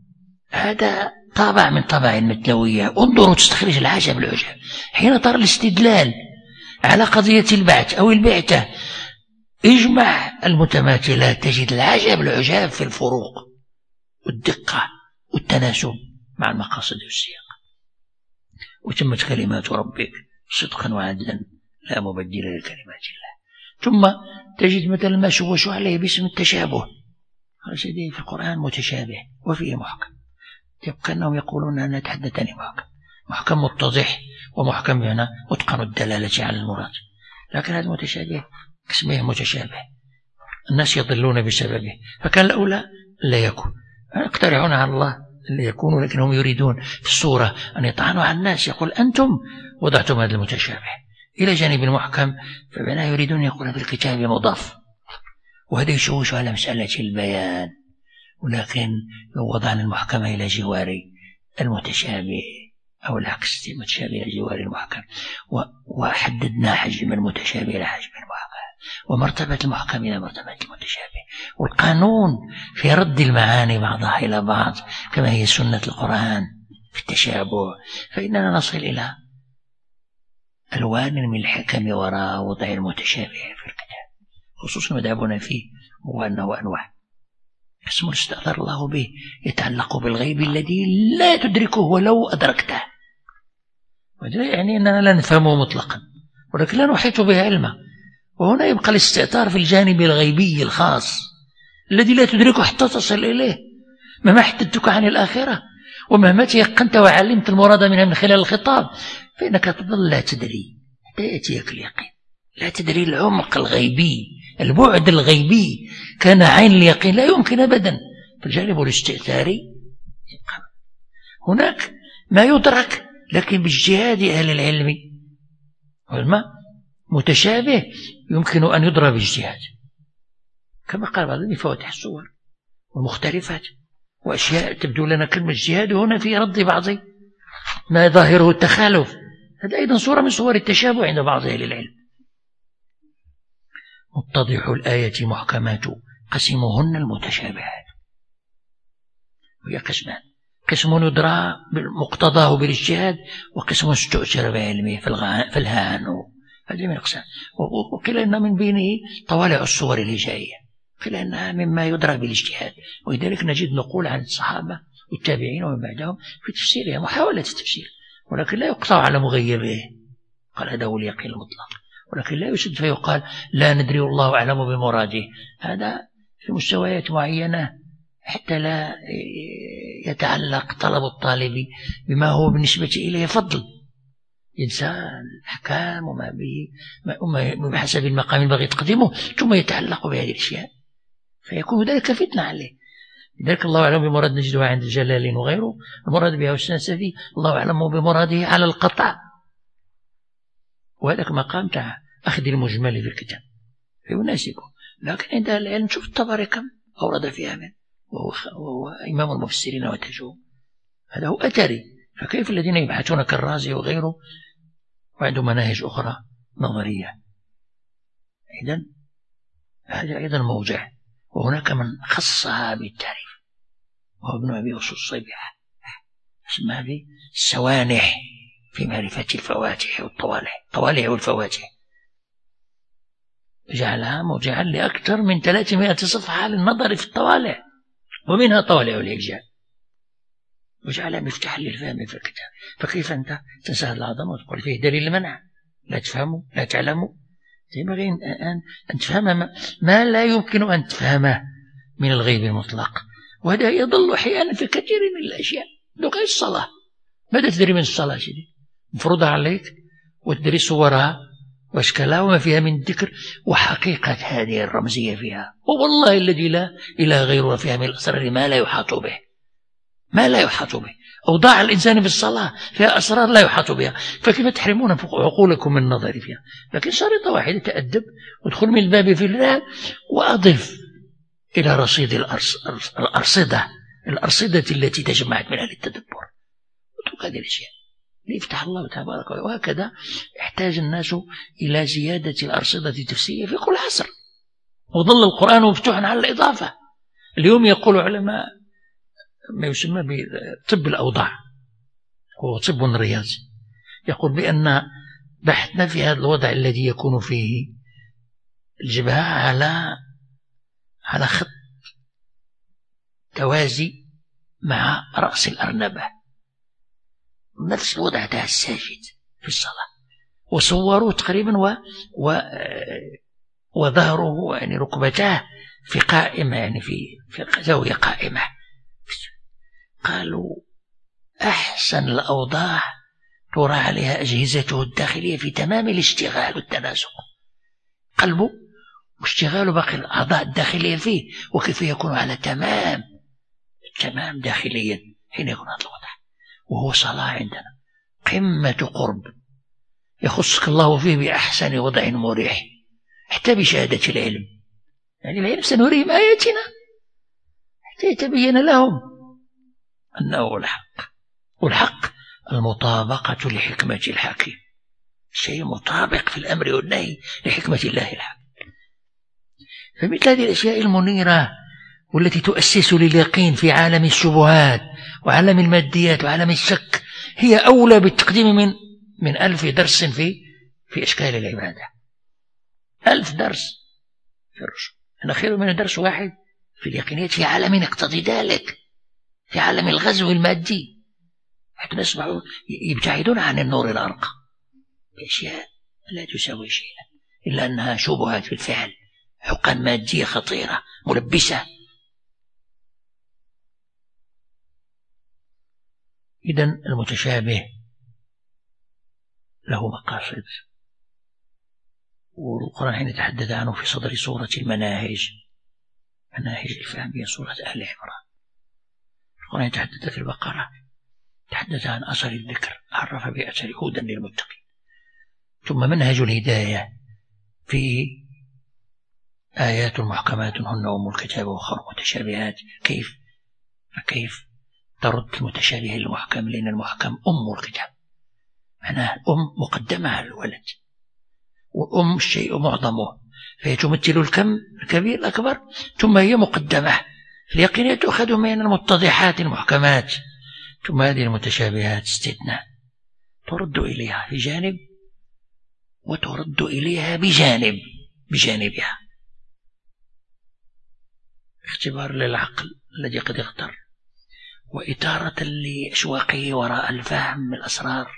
هذا طابع من طبع المثنوية، انظر وتستخرج العجب العجاب. حين ترى الاستدلال على قضية البعث أو البعثة، اجمع المتماثلات تجد العجب العجاب في الفروق والدقة والتناسب مع المقاصد والسياق. وتمت كلمات ربك صدقا وعدلا لا مبدل لكلمات الله. ثم تجد مثلا ما شوشوا عليه باسم التشابه، سيدي في القرآن متشابه وفيه محكم، يبقى أنهم يقولون أن نتحدث عن محكم متضح ومحكم هنا متقن الدلالة على المراد، لكن هذا متشابه اسمه متشابه الناس يضلون بسببه، فكان الأولى لا يكون، يقترحون على الله لا يكون، لكنهم يريدون في الصورة أن يطعنوا على الناس، يقول أنتم وضعتم هذا المتشابه إلى جانب المحكم، فبنا يريدون يقول في الكتاب مضاف، وهذا يشوش على مسألة البيان. ولكن لو وضعنا المحكم إلى جوار المتشابه أو العكس، المتشابه إلى جوار المحكم، وحددنا حجم المتشابه إلى حجم المحكم، ومرتبة المحكم إلى مرتبة المتشابه، والقانون في رد المعاني بعضها إلى بعض كما هي سنة القرآن في التشابه، فإننا نصل إلى ألوان من الحكم وراء وضع المتشابه في الكتاب. خصوصا مذهبنا فيه هو أنه أنواع، اسم استأثر الله به يتعلق بالغيب الذي لا تدركه ولو أدركته، يعني أننا لا نفهمه مطلقا ولكن لا نحيط به علما، وهنا يبقى الاستئثار في الجانب الغيبي الخاص الذي لا تدركه حتى تصل إليه. مهما حدثتك عن الآخرة ومهما تيقنت وعلمت المراد منها من خلال الخطاب، فإنك تظل لا تدري حتى يأتيك اليقين، لا تدري العمق الغيبي، البعد الغيبي كان عين اليقين لا يمكن أبدا. فالجانب الاستئثاري هناك ما يدرك لكن باجتهاد أهل العلم والما متشابه يمكن أن يدرى باجتهاد، كما قال بعض بفواتح الصور والمختلفات، وأشياء تبدو لنا كلمة اجتهاد هنا في رد بعض ما ظاهره التخالف، هذا أيضا صورة من صور التشابه عند بعض أهل العلم. متضح الآية محكمات قسمهن المتشابهات، وهي قسمان، قسم يدرى مقتضاه بالاجتهاد، وقسم استؤثر بعلمه في الهان، هذه من أقسام. وقيل إن من بينه طوالع الصور الهجائية، قيل إنها مما يدرى بالاجتهاد، ولذلك نجد نقول عن الصحابة والتابعين ومن بعدهم في تفسيرها محاولة التفسير، ولكن لا يقطع على مغيبه، قال هذا هو اليقين المطلق، ولكن لا يشد فيقال لا ندري الله أعلم بمراده، هذا في مستويات معينة حتى لا يتعلق طلب الطالب بما هو بالنسبة إليه فضل، إنسان الأحكام وما به بحسب المقام البغي تقدمه ثم يتعلق بهذه الأشياء، فيكون ذلك فتنة عليه. لذلك الله أعلم بمراد نجدها عند الجلالين وغيره. المراد بها والسنسفي الله أعلم بمراده على القطع، وهذاك مقام تاع أخذ المجمل في الكتاب فيناسبه. لكن عند العلم شوف الطبري كم أورد فيها من وهو إمام المفسرين وتجوم، هذا هو أثري. فكيف الذين يبحثون كالرازي وغيره وعندهم مناهج أخرى نظرية؟ إذن هذا أيضا موضع. وهناك من خصها بالتعريف وهو ابن أبي أصول الصيبعة، اسمها بالسوانح في معرفة الفواتح والطوالح، الطوالح والفواتح، جعلها موضعا لأكثر من 300 صفحة للنظر في الطوالح، ومنها طوالع الإعجاب، وجعلها مفتاحا للفهم في الكتاب. فكيف أنت تنسى هذا العظمة وتقول فيه دليل المنع؟ لا تفهمه، لا تعلمه، ينبغي أن تفهم ما لا يمكن أن تفهمه من الغيب المطلق. وهذا يضل أحيانا في كثير من الأشياء. غير الصلاة، ماذا تدري من الصلاة سيدي؟ مفروضة عليك وتدري صورها واشكالها وما فيها من ذكر وحقيقة هذه الرمزية فيها، والله الذي لا إله غيره فيها من الأسرار ما لا يحاط به، ما لا يحاط به. أوضاع الإنسان في الصلاة فيها أسرار لا يحاط بها، فكيف تحرمون عقولكم من النظر فيها؟ لكن شريطة واحدة، تأدب وادخل من الباب في الباب وأضف إلى رصيد الأرصدة التي تجمعت منها للتدبر، وترك هذه الأشياء ليفتح الله تبارك. وهكذا يحتاج الناس إلى زيادة الأرصدة التفسيرية في كل عصر. وظل القرآن مفتوحا على الإضافة. اليوم يقول علماء ما يسمى بطب الأوضاع، هو طب رياضي، يقول بأن بحثنا في هذا الوضع الذي يكون فيه الجبهة على خط توازي مع رأس الأرنبة، نفس الوضع تاع الساجد في الصلاة، وصوروا تقريبا وظهره يعني ركبتاه في قائمة، يعني في زاوية قائمة. قالوا أحسن الأوضاع ترى عليها أجهزته الداخلية في تمام الاشتغال والتناسق، قلبه واشتغال باقي الأعضاء الداخلية فيه، وكيف يكون على تمام داخليا حين يكون هذا الوضع. وهو صلاة عندنا قمة قرب يخصك الله فيه بأحسن وضع مريح، حتى بشهادة العلم. يعني العلم سنريهم آياتنا حتى يتبين لهم أنه الحق، والحق المطابقة لحكمة الحكيم، شيء مطابق في الأمر والنهي لحكمة الله الحق. فمثل هذه الأشياء المنيرة والتي تؤسس لليقين في عالم الشبهات وعالم الماديات وعالم الشك هي أولى بالتقديم من 1000 درس في أشكال العبادة. 1000 درس في الرسل، أنا خير من درس واحد في اليقينيات في عالم يقتضي ذلك، في عالم الغزو المادي، حتى نسمع يبتعدون عن النور الأرقى بأشياء لا تساوي شيئا إلا أنها شبهات في الفعل، حقن مادية خطيرة ملبسة. إذن المتشابه له مقاصد، والقرآن حين يتحدث عنه في صدر سورة المناهج، مناهج الفهم هي سورة آل عمران. القرآن يتحدث في البقرة تحدث عن أثر الذكر، عرف بأثر هدى للمتقين. ثم منهج الهداية في آيات محكمات هن أم الكتاب وأخر متشابهات. كيف ترد المتشابه للمحكم؟ لأن المحكم أم الكتاب، معناها الأم مقدمة على الولد، والأم الشيء معظمه، فهي تمثل الكم الكبير الأكبر، ثم هي مقدمة. اليقين تؤخذ من المتضحات المحكمات، ثم هذه المتشابهات استثناء ترد إليها في جانب وترد إليها بجانبها، اختبار للعقل الذي قد اغتر، وإثارة لأشواقه وراء الفهم الأسرار،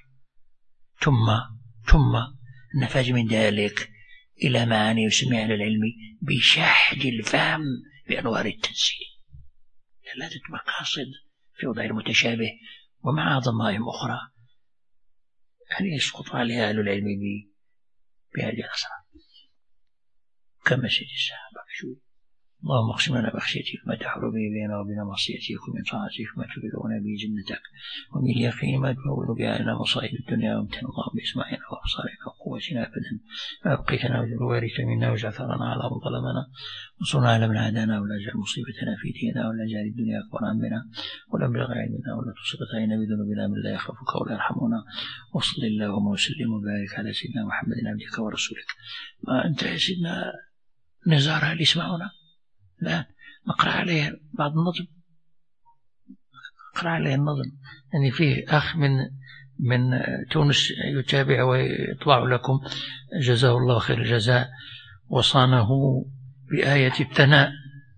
ثم النفاذ من ذلك إلى معاني يسمى على العلم بشحذ الفهم بأنوار التنزيل. 3 مقاصد في وضع المتشابه، ومع ضمائم أخرى يعني يسقط عليها أهل العلم بهذه الأسرار. كما سيدي الساعة شوي اللهم اقسم لنا بخشيتك ما تحول به بيننا وبين معصيتك ومن طاعتك ما تبلغنا به جنتك ومن اليقين ما تهون به علينا مصائب الدنيا وامتن اللهم باسماعنا وابصارنا وقوتنا ابدا ما ابقيتنا واجعل الوارث منا واجعل ثارنا على من ظلمنا وانصرنا على من عادانا ولا تجعل مصيبتنا في ديننا ولا تجعل الدنيا اكبر همنا ولا مبلغ علمنا ولا تسلط علينا بذنوبنا من لا يخافك ولا يرحمنا وصل اللهم وسلم وبارك على سيدنا محمد عبدك ورسولك. ما انت يا سيدنا نزار هل يسمعنا؟ لا نقرأ عليه بعض النظم، نقرأ عليه النظم يعني فيه أخ من تونس يتابع ويطبع لكم جزاه الله خير الجزاء وصانه بآية الثناء.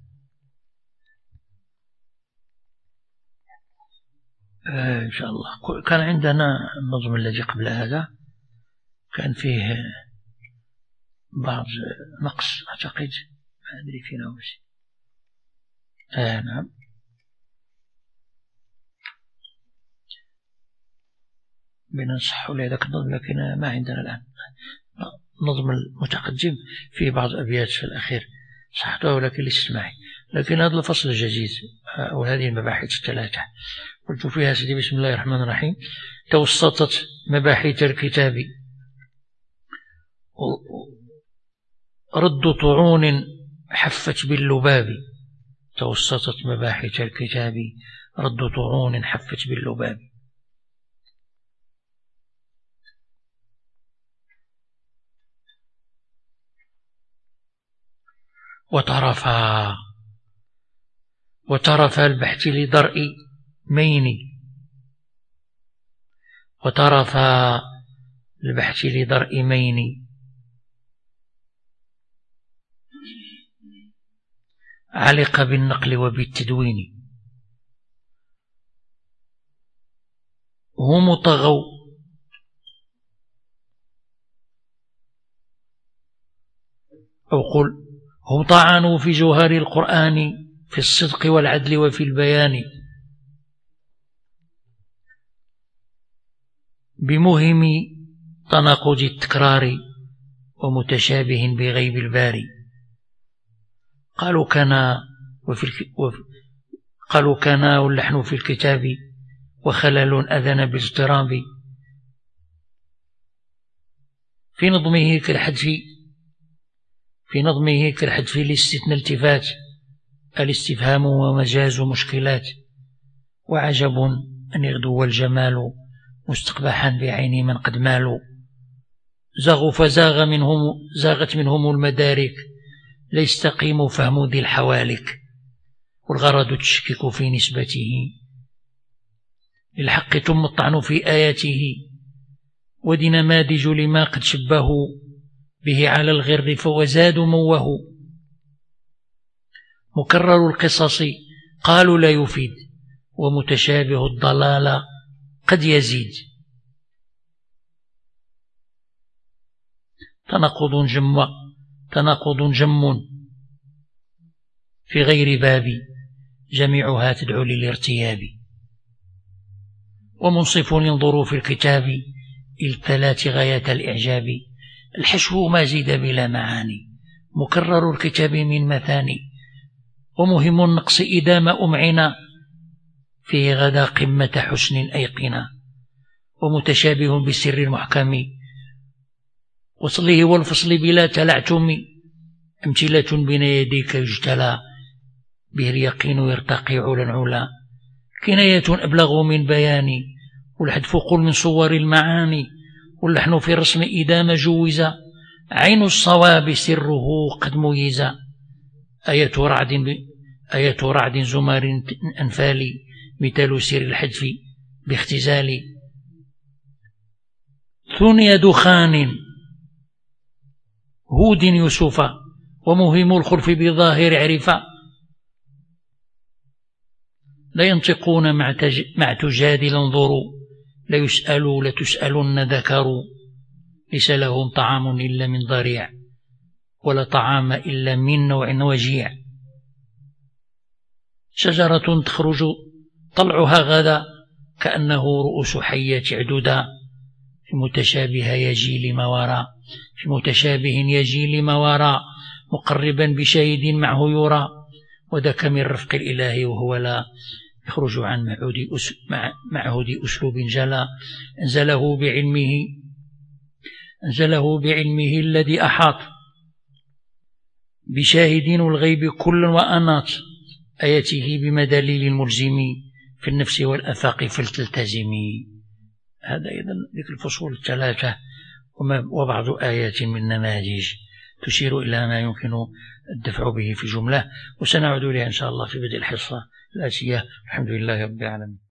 إن شاء الله. كان عندنا النظم الذي قبل هذا كان فيه بعض نقص أعتقد ما أدري فينا وش. نعم بننصح لذلك النظم لكن ما عندنا الآن. النظم المتقدم فيه بعض أبيات في الأخير صحته ولكن ليس معي، لكن هذا الفصل الجديد وهذه المباحث الثلاثة قلت فيها سيدي بسم الله الرحمن الرحيم: توسطت مباحث الكتاب رد طعون حفت باللباب. توسطت مباحث الكتاب رد طعون حفت باللباب. وطرف البحث لدرء مين. وطرف البحث لدرء مين علق بالنقل وبالتدوين. هم طغوا أو قل هم طعنوا في جوهر القرآن في الصدق والعدل وفي البيان بمهم تناقض التكرار ومتشابه بغيب الباري. قالوا كان واللحن في الكتاب وخلل أذن بالاضطراب. في نظمه كالحذف الاستثناء التفات الاستفهام ومجاز مشكلات. وعجب أن يغدو الجمال مستقبحا بعين من قد مالوا. زاغوا زاغت منهم المدارك ليستقيم فهم ذي الحوالك. والغرض تشكك في نسبته للحق ثم الطعن في آياته. ودي نماذج لما قد شبهوا به على الغر فوزاد موه. مكرر القصص قالوا لا يفيد ومتشابه الضلال قد يزيد. تناقض جم في غير باب جميعها تدعو للارتياب. ومنصف ينظر في الكتاب الثلاث غاية الإعجاب. الحشو ما زيد بلا معاني مكرر الكتاب من مثاني. ومهم النقص إذا ما أمعنا فيه غدا قمة حسن أيقنا. ومتشابه بسر المحكم وصله والفصل بلا تلعتم. أمثلة بين يديك يجتلى به اليقين يرتقي علا. كناية أبلغ من بياني والحذف قل من صور المعاني. واللحن في الرسم إذا ما جوز عين الصواب سره قد ميز. آية رعد زمار أنفالي مثال سر الحذف باختزال. ثني دخان هود يوسف ومهم الخلف بظاهر عرفا. لا ينطقون مع تجادل انظروا لتسألن ذكروا. ليس لهم طعام إلا من ضريع ولا طعام إلا من نوع وجيع. شجرة تخرج طلعها غدا كأنه رؤوس حية عددا. في متشابه يجي لما وراء مقربا بشاهد معه يرى، وذاك من رفق الإله وهو لا يخرج عن معهد أسلوب جلا. أنزله بعلمه الذي أحاط بشاهدين الغيب كل وأناط، آياته بمدليل الملزم في النفس والأفاق فلتلتزمي. هذا أيضا ذكر الفصول الثلاثة وبعض آيات من نماذج تشير إلى ما يمكن الدفع به في جملة، وسنعود إليها إن شاء الله في بدء الحصة الآتية. الحمد لله رب العالمين.